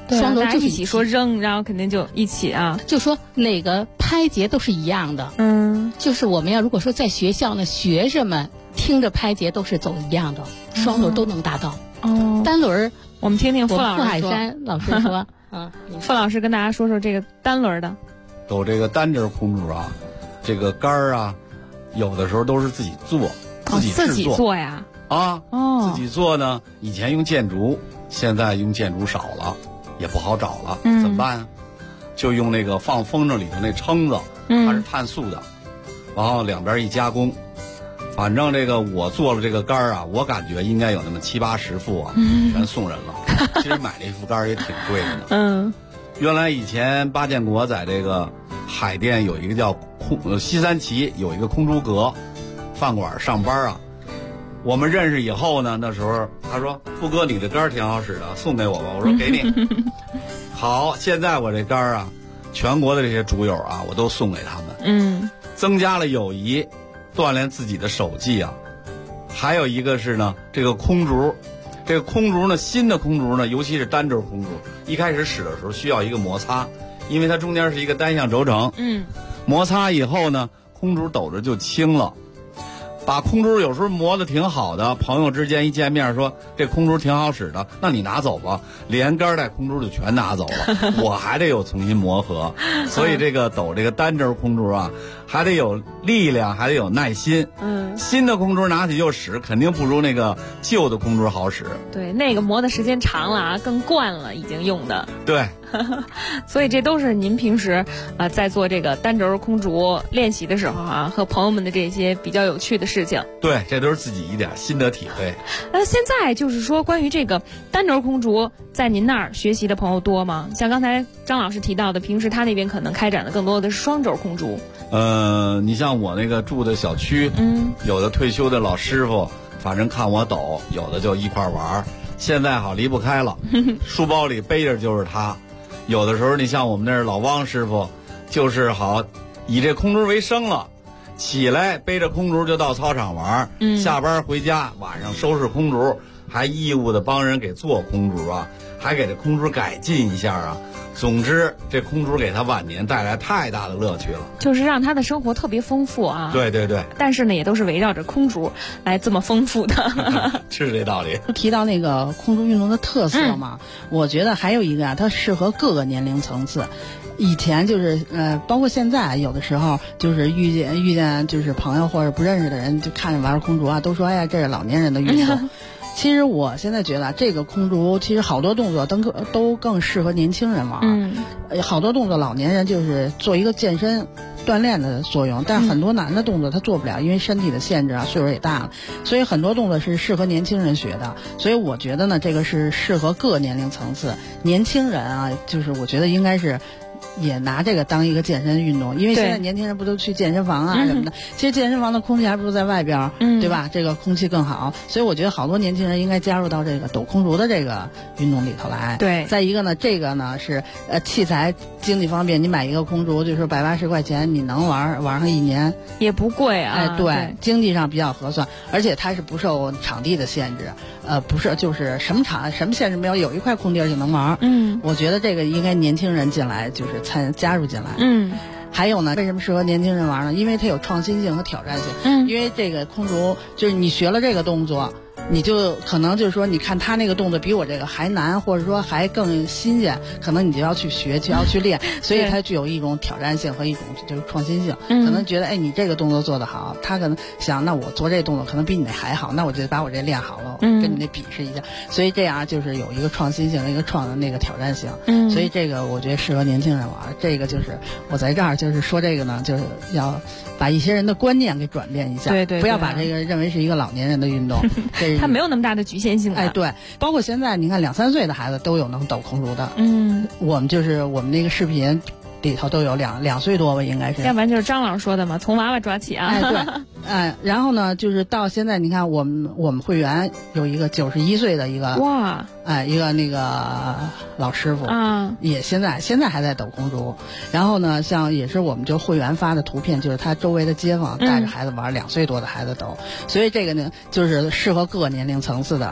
双轮就一起说扔，然后肯定就一起啊， 就说哪个拍节都是一样的。就是我们要如果说在学校呢，学生们听着拍节都是走一样的，双轮都能达到。单轮我们听听傅老师说。 傅海山老师说， 傅老师跟大家说说这个单轮的。 走这个单针空竹啊，这个杆儿啊，有的时候都是自己做，自己做呀。 自己做呢，以前用箭竹，现在用箭竹少了，也不好找了，怎么办？就用那个放风筝里头那撑子，它是碳素的，然后两边一加工。反正这个我做了这个杆儿啊，我感觉应该有那么70-80副啊，全送人了。其实买这副杆儿也挺贵的呢。原来以前八建国在这个海淀有一个叫西三旗有一个空竹阁饭馆上班啊。我们认识以后呢，那时候他说：“傅哥，你的杆儿挺好使的，送给我吧。”我说：“给你。”好，现在我这杆儿啊，全国的这些竹友啊，我都送给他们。增加了友谊，锻炼自己的手技啊。还有一个是呢，这个空竹，这个空竹呢，新的空竹呢，尤其是单轴空竹，一开始使的时候需要一个摩擦，因为它中间是一个单向轴承。摩擦以后呢，空竹抖着就轻了。把空竹有时候磨得挺好的，朋友之间一见面说这空竹挺好使的，那你拿走吧，连杆带空竹就全拿走了，我还得有重新磨合。所以这个抖这个单针空竹啊，还得有力量，还得有耐心。新的空竹拿起就使，肯定不如那个旧的空竹好使。 对，那个磨的时间长了啊，更惯了，已经用的。 对。 所以这都是您平时在做这个单轴空竹练习的时候啊，和朋友们的这些比较有趣的事情。 对，这都是自己一点心得体会。 现在就是说，关于这个单轴空竹，在您那儿学习的朋友多吗？像刚才张老师提到的，平时他那边可能开展的更多的是双轴空竹。 你像我那个住的小区，有的退休的老师傅，反正看我抖，有的就一块玩。现在好离不开了，书包里背着就是他。有的时候你像我们那儿老汪师傅，就是好以这空竹为生了，起来背着空竹就到操场玩，下班回家晚上收拾空竹，还义务的帮人给做空竹啊，还给这空竹改进一下啊。总之这空竹给他晚年带来太大的乐趣了， 就是让他的生活特别丰富啊。 对对对， 但是呢也都是围绕着空竹来这么丰富的。 是这道理。 提到那个空竹运动的特色嘛，我觉得还有一个啊，它适合各个年龄层次。以前就是包括现在有的时候就是遇见就是朋友或者不认识的人，就看见玩空竹啊，都说哎呀这是老年人的运动。其实我现在觉得这个空竹其实好多动作都更适合年轻人玩。好多动作老年人就是做一个健身锻炼的作用，但是很多难的动作他做不了，因为身体的限制啊，岁数也大了，所以很多动作是适合年轻人学的。所以我觉得呢，这个是适合各年龄层次。年轻人啊，就是我觉得应该是也拿这个当一个健身运动，因为现在年轻人不都去健身房啊什么的，其实健身房的空气还不如在外边，对吧？这个空气更好，所以我觉得好多年轻人应该加入到这个抖空竹的这个运动里头来。 对， 再一个呢，这个呢是器材经济方便，你买一个空竹就是180块钱，你能玩上1年， 也不贵啊。 对，经济上比较合算，而且它是不受场地的限制，不是就是什么限制没有，有一块空地就能玩。我觉得这个应该年轻人进来就是加入进来。还有呢，为什么适合年轻人玩呢？因为它有创新性和挑战性。因为这个空竹就是你学了这个动作，你就可能就是说，你看他那个动作比我这个还难，或者说还更新鲜，可能你就要去学，就要去练，所以它具有一种挑战性和一种就是创新性。可能觉得哎，你这个动作做得好，他可能想，那我做这动作可能比你那还好，那我就把我这练好了，跟你那比试一下。所以这样就是有一个创新性，一个那个挑战性。所以这个我觉得适合年轻人玩。这个就是我在这儿就是说这个呢，就是要把一些人的观念给转变一下，不要把这个认为是一个老年人的运动。 它没有那么大的局限性。 对，包括现在你看2-3岁的孩子都有能抖空竹的。我们那个视频里头都有2岁多吧，应该是。 要不然就是张老师说的嘛，从娃娃抓起啊。 对，然后呢，就是到现在你看我们会员有一个91岁的一个一个那个老师傅也现在还在抖空竹。然后呢，像也是我们就会员发的图片，就是他周围的街坊带着孩子玩，2岁多的孩子抖。所以这个呢，就是适合各个年龄层次的。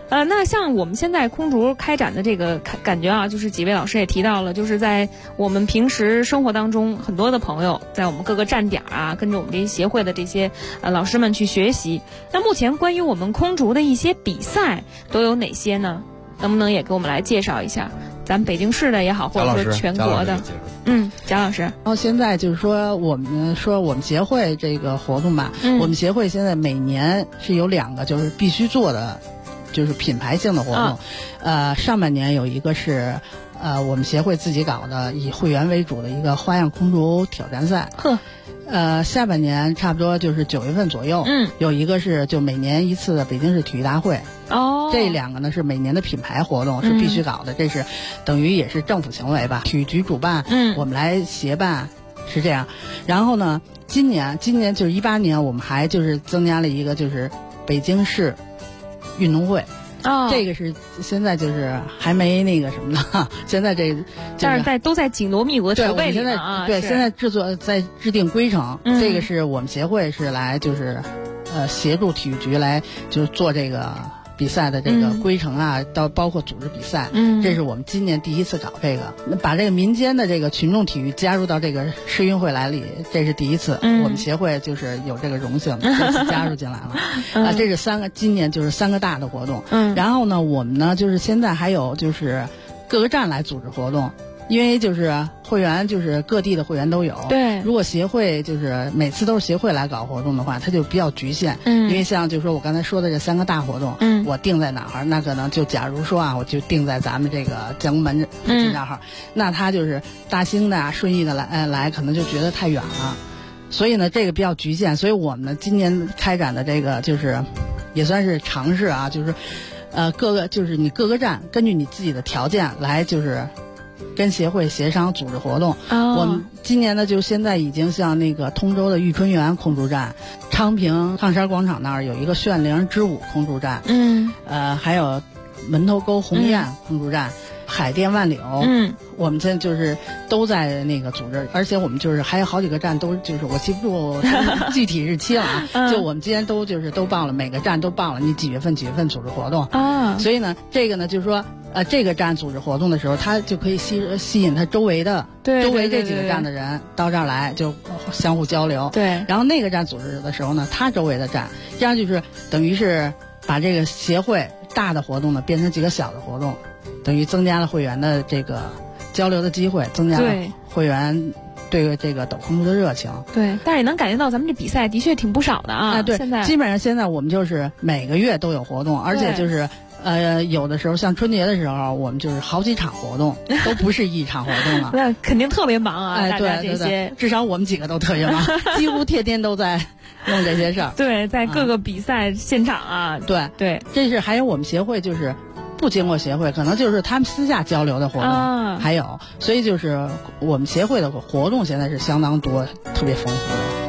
那像我们现在空竹开展的这个感觉啊，就是几位老师也提到了，就是在我们平时生活当中，很多的朋友在我们各个站点啊，跟着我们这些协会的这些老师们去学习。那目前关于我们空竹的一些比赛都有哪些呢？能不能也给我们来介绍一下？咱们北京市的也好，或者说全国的。贾老师。 然后现在就是说我们协会这个活动吧，我们协会现在每年是有2个就是必须做的，就是品牌性的活动。上半年有一个是我们协会自己搞的，以会员为主的一个花样空竹挑战赛。下半年差不多就是9月份左右，有一个是就每年一次的北京市体育大会。这2个呢是每年的品牌活动，是必须搞的，这是等于也是政府行为吧，体育局主办，我们来协办，是这样。然后呢，今年就是18年，我们还就是增加了一个就是北京市运动会。这个是现在就是还没那个什么呢，现在但是都在紧锣密鼓的筹备里呢。 现在在制定规程，这个是我们协会是来就是协助体育局来就是做这个比赛的这个规程啊，到包括组织比赛，这是我们今年第一次搞这个，把这个民间的这个群众体育加入到这个世运会来里，这是第一次，我们协会就是有这个荣幸，这次加入进来了。这是今年就是3个大的活动。然后呢，我们呢就是现在还有就是各个站来组织活动。因为就是会员，就是各地的会员都有。对，如果协会就是每次都是协会来搞活动的话，它就比较局限。因为像就是说我刚才说的这3个大活动，我定在哪儿，那可能就假如说啊，我就定在咱们这个建国门这账号，那他就是大兴的、顺义的来，可能就觉得太远了。所以呢，这个比较局限。所以我们呢，今年开展的这个就是也算是尝试啊，就是你各个站根据你自己的条件来就是跟协会协商组织活动。我们今年呢，就现在已经像那个通州的玉春园空竹站，昌平炕山广场那儿有一个炫灵之舞空竹站，还有门头沟鸿雁空竹站，海淀万柳，我们现在就是都在那个组织，而且我们就是还有好几个站都就是我记不住具体日期了啊，就我们今天都报了，每个站都报了你几月份组织活动啊。所以呢，这个呢就是说这个站组织活动的时候，它就可以吸引它周围这几个站的人到这儿来，就相互交流。对，然后那个站组织的时候呢，它周围的站，这样就是等于是把这个协会大的活动呢变成几个小的活动，等于增加了会员的这个交流的机会，增加了会员对这个抖空竹的热情。对， 但是也能感觉到咱们这比赛的确挺不少的啊。对， 基本上现在我们就是每个月都有活动，而且就是有的时候像春节的时候，我们就是好几场活动，都不是一场活动了。 那肯定特别忙啊！大家这些， 至少我们几个都特别忙，几乎天天都在弄这些事儿。 对，在各个比赛现场啊。 对，这是还有我们协会就是不经过协会，可能就是他们私下交流的活动，还有，所以就是我们协会的活动现在是相当多，特别丰富的。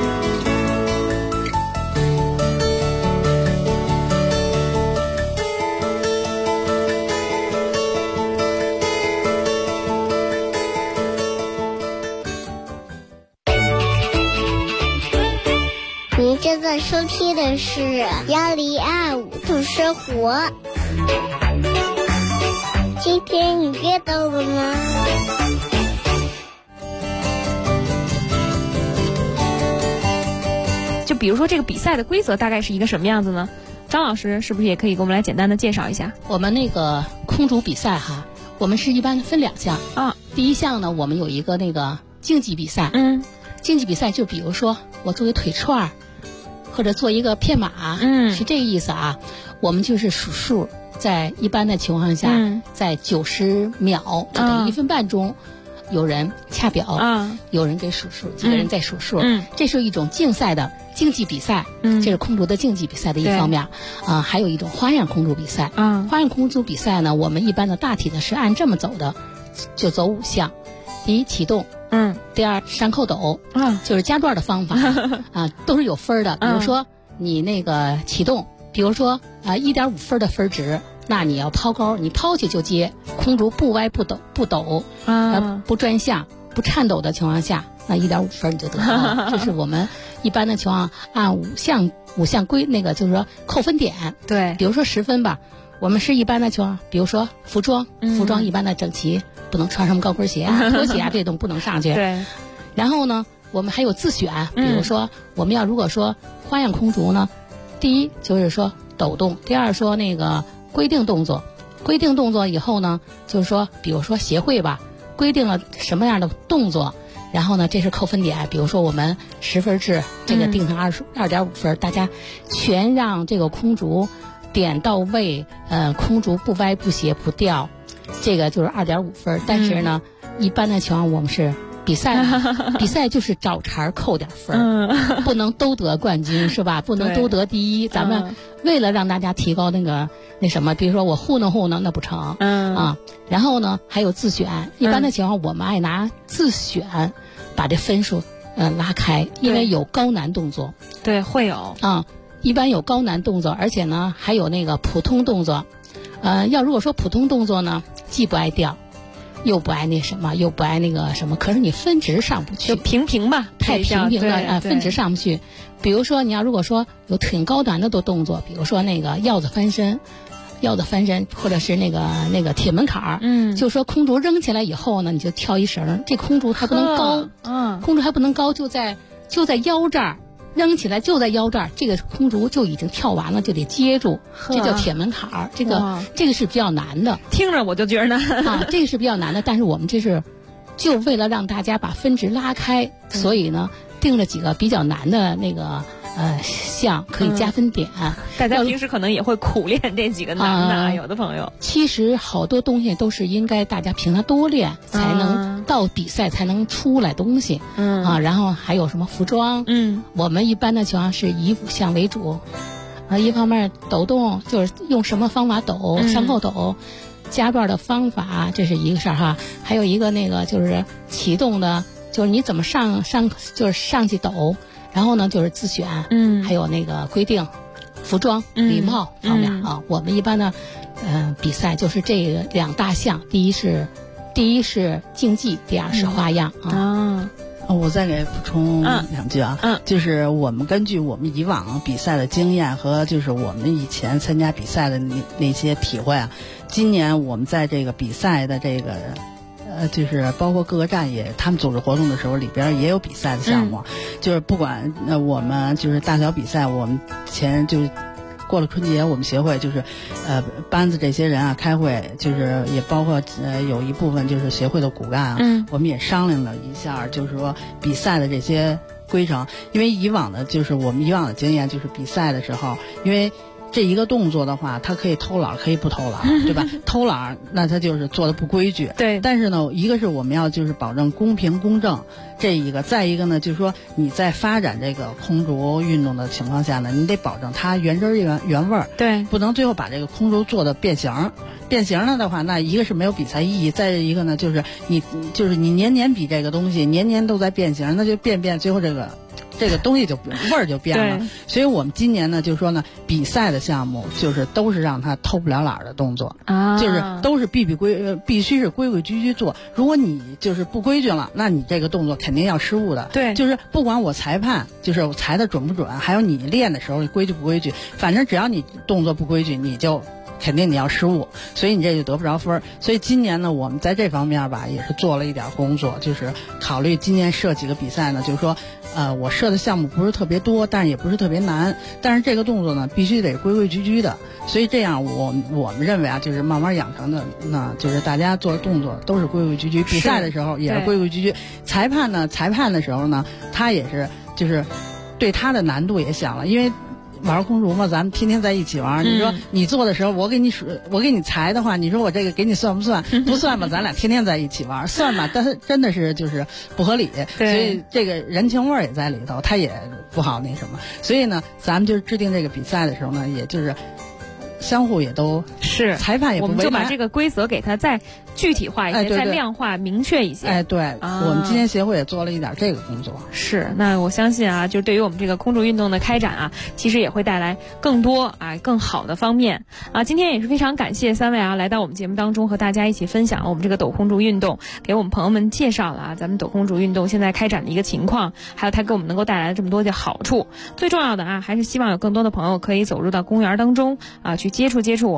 您正在收听的是1025度生活。今天你阅到了吗？ 就比如说这个比赛的规则大概是一个什么样子呢？张老师是不是也可以给我们来简单的介绍一下？ 我们那个空竹比赛哈，我们是一般分2项啊。第一项呢，我们有一个那个竞技比赛，竞技比赛就比如说我做个腿串，或者做一个片马，是这个意思啊。我们就是数数，在一般的情况下，在90秒就等于1分半钟，有人掐表，有人给数数，几个人在数数，这是一种竞赛的竞技比赛，这是空竹的竞技比赛的一方面啊。还有一种花样空竹比赛，花样空竹比赛呢，我们一般的大体的是按这么走的，就走5项。第一，启动，第二，上扣斗，就是加段的方法啊，都是有分的。比如说你那个启动，比如说1.5分的分值，那你要抛钩，你抛起就接，空竹不歪不抖，不转向不颤抖的情况下，那1.5分你就得了。这是我们一般的情况，按5项那个就是说扣分点。对，比如说10分吧， 我们是一般的情况，比如说服装一般的整齐，不能穿什么高跟鞋啊、拖鞋啊这种不能上去。 对。 然后呢，我们还有自选，比如说我们要如果说花样空竹呢，第一就是说抖动，第二说那个规定动作以后呢，就是说比如说协会吧规定了什么样的动作，然后呢这是扣分点，比如说我们10分制这个定成2.5分，大家全让这个空竹点到位，空竹不歪不斜不掉，这个就是2.5分。但是呢，一般的情况我们是比赛就是找茬扣点分，不能都得冠军是吧？不能都得第一。咱们为了让大家提高那什么，比如说我糊弄那不成，啊。然后呢，还有自选，一般的情况我们爱拿自选把这分数拉开，因为有高难动作。 对，会有啊。一般有高难动作，而且呢还有那个普通动作，如果说普通动作呢，既不爱掉，又不爱那什么，又不爱那个什么，可是你分值上不去， 就平吧， 太平了分值上不去。比如说你要如果说有挺高难的动作，比如说那个鹞子翻身，或者是那个铁门槛儿，就说空竹扔起来以后呢，你就跳一绳，这空竹还不能高，空竹还不能高，就在腰这儿。扔起来就在腰这儿，这个空竹就已经跳完了，就得接住，这叫铁门槛儿。这个是比较难的， 听着我就觉得难啊，这个是比较难的。但是我们这是就为了让大家把分值拉开，所以呢定了几个比较难的那个项可以加分点。 大家平时可能也会苦练这几个难的，有的朋友。 其实好多东西都是应该大家平常多练，才能到比赛才能出来东西。然后还有什么服装？我们一般的情况是以5项为主。一方面抖动就是用什么方法抖，上后抖，加段的方法，这是一个事儿哈。还有一个那个就是启动的，就是你怎么上就是上去抖。然后呢，就是自选，还有那个规定，服装、礼貌方面啊。我们一般的，比赛就是这个2大项，第一是竞技，第二是花样啊。 我再给补充2句啊，就是我们根据我们以往比赛的经验和就是我们以前参加比赛的那些体会啊，今年我们在这个比赛的这个。就是包括各个站他们组织活动的时候，里边也有比赛的项目，就是不管我们就是大小比赛，我们就是过了春节，我们协会就是班子这些人啊开会，就是也包括有一部分就是协会的骨干啊，我们也商量了一下，就是说比赛的这些规程，因为我们以往的经验就是比赛的时候，因为这一个动作的话，它可以偷懒，可以不偷懒，对吧？偷懒那它就是做的不规矩。 对。 但是呢，一个是我们要就是保证公平公正，这一个；再一个呢，就是说你在发展这个空竹运动的情况下呢，你得保证它原汁原味儿。 对。 不能最后把这个空竹做的变形。变形了的话，那一个是没有比赛意义，再一个呢，就是你年年比这个东西，年年都在变形，那就变，最后这个东西就味儿就变了。所以我们今年呢，就是说呢，比赛的项目就是都是让他偷不了懒的动作啊，就是都是必须是规规矩矩做。如果你就是不规矩了，那你这个动作肯定要失误的。 对， 就是不管我裁判就是我裁的准不准，还有你练的时候你规矩不规矩，反正只要你动作不规矩，你就肯定你要失误，所以你这就得不着分。所以今年呢，我们在这方面吧也是做了一点工作，就是考虑今年设几个比赛呢，就是说我设的项目不是特别多，但是也不是特别难，但是这个动作呢必须得规规矩矩的。所以这样我们认为啊，就是慢慢养成的，那就是大家做的动作都是规规矩矩，比赛的时候也是规规矩矩。裁判的时候呢，他也是就是对他的难度也小了，因为玩空竹嘛，咱们天天在一起玩。你说你做的时候，我给你裁的话，你说我这个给你算不算？不算吧，咱俩天天在一起玩。算吧，但是真的是就是不合理，所以这个人情味儿也在里头，他也不好那什么。所以呢，咱们就制定这个比赛的时候呢，也就是相互也都是裁判也不为难， 我们就把这个规则给它再具体化一些，再量化明确一些。 对，我们今天协会也做了一点这个工作。 是，那我相信啊，就对于我们这个空竹运动的开展啊，其实也会带来更多更好的方面啊。今天也是非常感谢3位啊来到我们节目当中和大家一起分享我们这个抖空竹运动，给我们朋友们介绍了咱们抖空竹运动现在开展的一个情况，还有它给我们能够带来这么多的好处。最重要的还是希望有更多的朋友可以走入到公园当中去接触我们这么多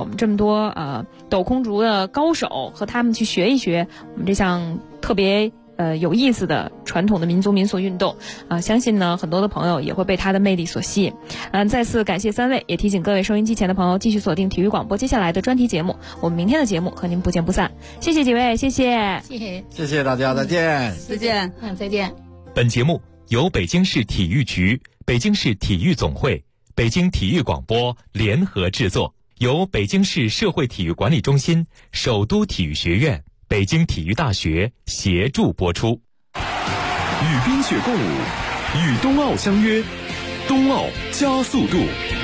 多斗空竹的高手，和他们去学一学我们这项特别有意思的传统的民族民俗运动相信呢很多的朋友也会被它的魅力所吸引。再次感谢3位，也提醒各位收音机前的朋友继续锁定体育广播接下来的专题节目，我们明天的节目和您不见不散。谢谢几位，谢谢， 谢谢大家，再见， 再见， 再见。 本节目由北京市体育局、北京市体育总会、北京体育广播联合制作，由北京市社会体育管理中心、首都体育学院、北京体育大学协助播出。 与冰雪共舞，与冬奥相约，冬奥加速度。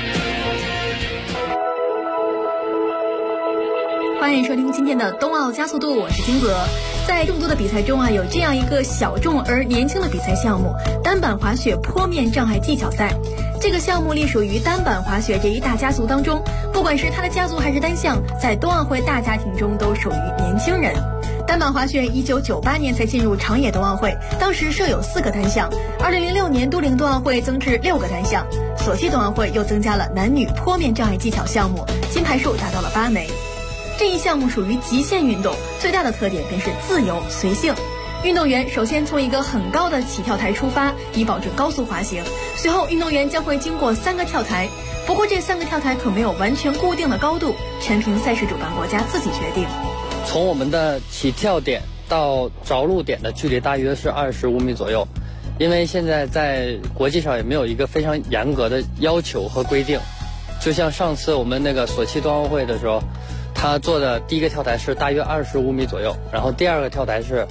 欢迎收听今天的冬奥加速度，我是金泽。在众多的比赛中有这样一个小众而年轻的比赛项目——单板滑雪坡面障碍技巧赛。这个项目隶属于单板滑雪这一大家族当中，不管是它的家族还是单项，在冬奥会大家庭中都属于年轻人。单板滑雪1998年才进入长野冬奥会，当时设有4个单项。2006年都灵冬奥会增至6个单项，索契冬奥会又增加了男女坡面障碍技巧项目，金牌数达到了8枚。这一项目属于极限运动，最大的特点便是自由随性。运动员首先从一个很高的起跳台出发，以保证高速滑行。随后运动员将会经过3个跳台，不过这3个跳台可没有完全固定的高度，全凭赛事主办国家自己决定。 从我们的起跳点到着陆点的距离大约是25米左右，因为现在在国际上也没有一个非常严格的要求和规定。就像上次我们那个索契冬奥会的时候，他做的第一个跳台是大约25米左右，然后第二个跳台是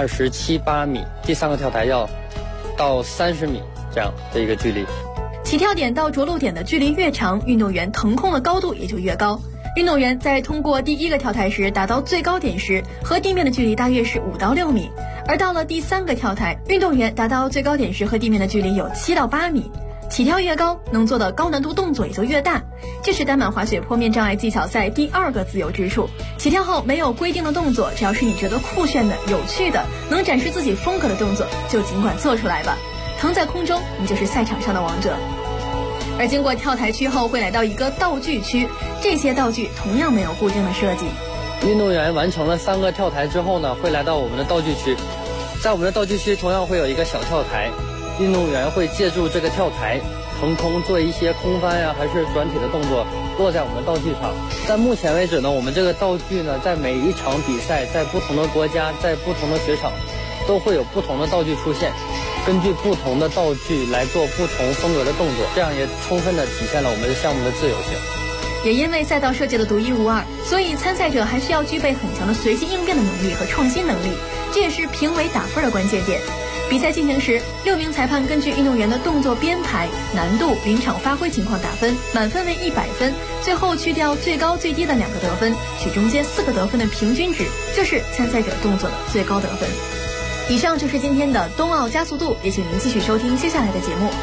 27、8米，第3个跳台要到30米这样的一个距离。 起跳点到着陆点的距离越长，运动员腾空的高度也就越高。运动员在通过第1个跳台时达到最高点时，和地面的距离大约是5到6米，而到了第3个跳台，运动员达到最高点时和地面的距离有7到8米。起跳越高，能做的高难度动作也就越大，这是单板滑雪坡面障碍技巧赛第2个自由之处。起跳后没有规定的动作，只要是你觉得酷炫的、有趣的、能展示自己风格的动作，就尽管做出来吧。腾在空中，你就是赛场上的王者。而经过跳台区后，会来到一个道具区，这些道具同样没有固定的设计。 运动员完成了3个跳台之后呢，会来到我们的道具区，在我们的道具区同样会有一个小跳台。运动员会借助这个跳台腾空做一些空翻呀，还是转体的动作，落在我们的道具上。在目前为止呢，我们这个道具呢，在每一场比赛，在不同的国家，在不同的雪场，都会有不同的道具出现，根据不同的道具来做不同风格的动作，这样也充分的体现了我们的项目的自由性。 也因为赛道设计的独一无二，所以参赛者还需要具备很强的随机应变的能力和创新能力，这也是评委打分的关键点。比赛进行时，6名裁判根据运动员的动作编排、难度、临场发挥情况打分，满分为100分，最后去掉最高最低的2个得分，取中间4个得分的平均值，就是参赛者动作的最高得分。以上就是今天的冬奥加速度，也请您继续收听接下来的节目。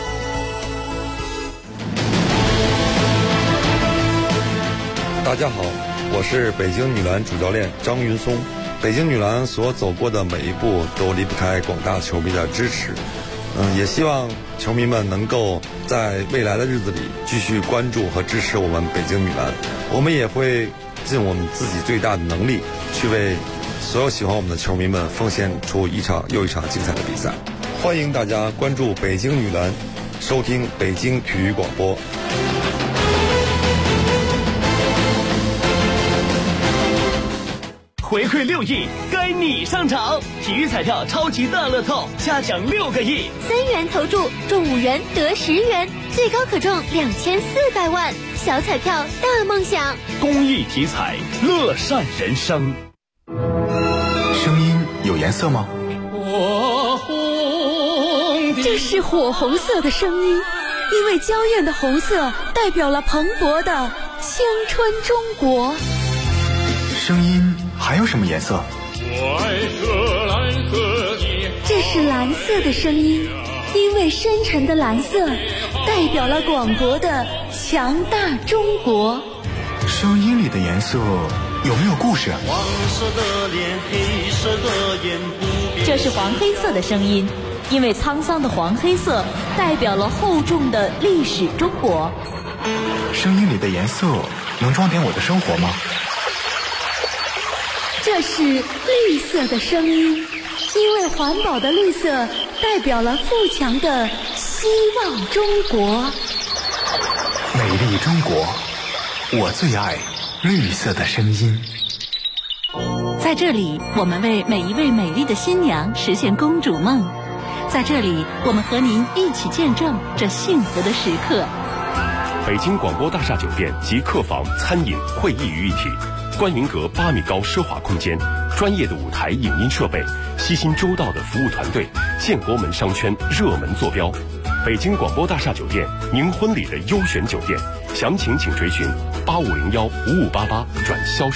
大家好，我是北京女篮主教练张云松。北京女篮所走过的每一步都离不开广大球迷的支持，也希望球迷们能够在未来的日子里继续关注和支持我们北京女篮。我们也会尽我们自己最大的能力，去为所有喜欢我们的球迷们奉献出一场又一场精彩的比赛。欢迎大家关注北京女篮，收听北京体育广播。 回馈6亿，该你上场！体育彩票超级大乐透，加奖6个亿 ，3元投注中5元得10元，最高可中2400万，小彩票大梦想。 公益体彩，乐善人生。 声音有颜色吗？ 这是火红色的声音，因为娇艳的红色代表了蓬勃的青春中国。 声音还有什么颜色？ 这是蓝色的声音，因为深沉的蓝色代表了广博的强大中国。 声音里的颜色有没有故事？ 黄色的脸，黑色的眼，不变。 这是黄黑色的声音，因为沧桑的黄黑色代表了厚重的历史中国。 声音里的颜色能装点我的生活吗？ 这是绿色的声音，因为环保的绿色代表了富强的希望中国。 美丽中国，我最爱绿色的声音。 在这里，我们为每一位美丽的新娘实现公主梦。在这里，我们和您一起见证这幸福的时刻。 北京广播大厦酒店集客房、餐饮、会议于一体，观云阁8米高奢华空间，专业的舞台影音设备，悉心周到的服务团队，建国门商圈热门坐标。北京广播大厦酒店，您婚礼的优选酒店，详情请追询85015588转销售。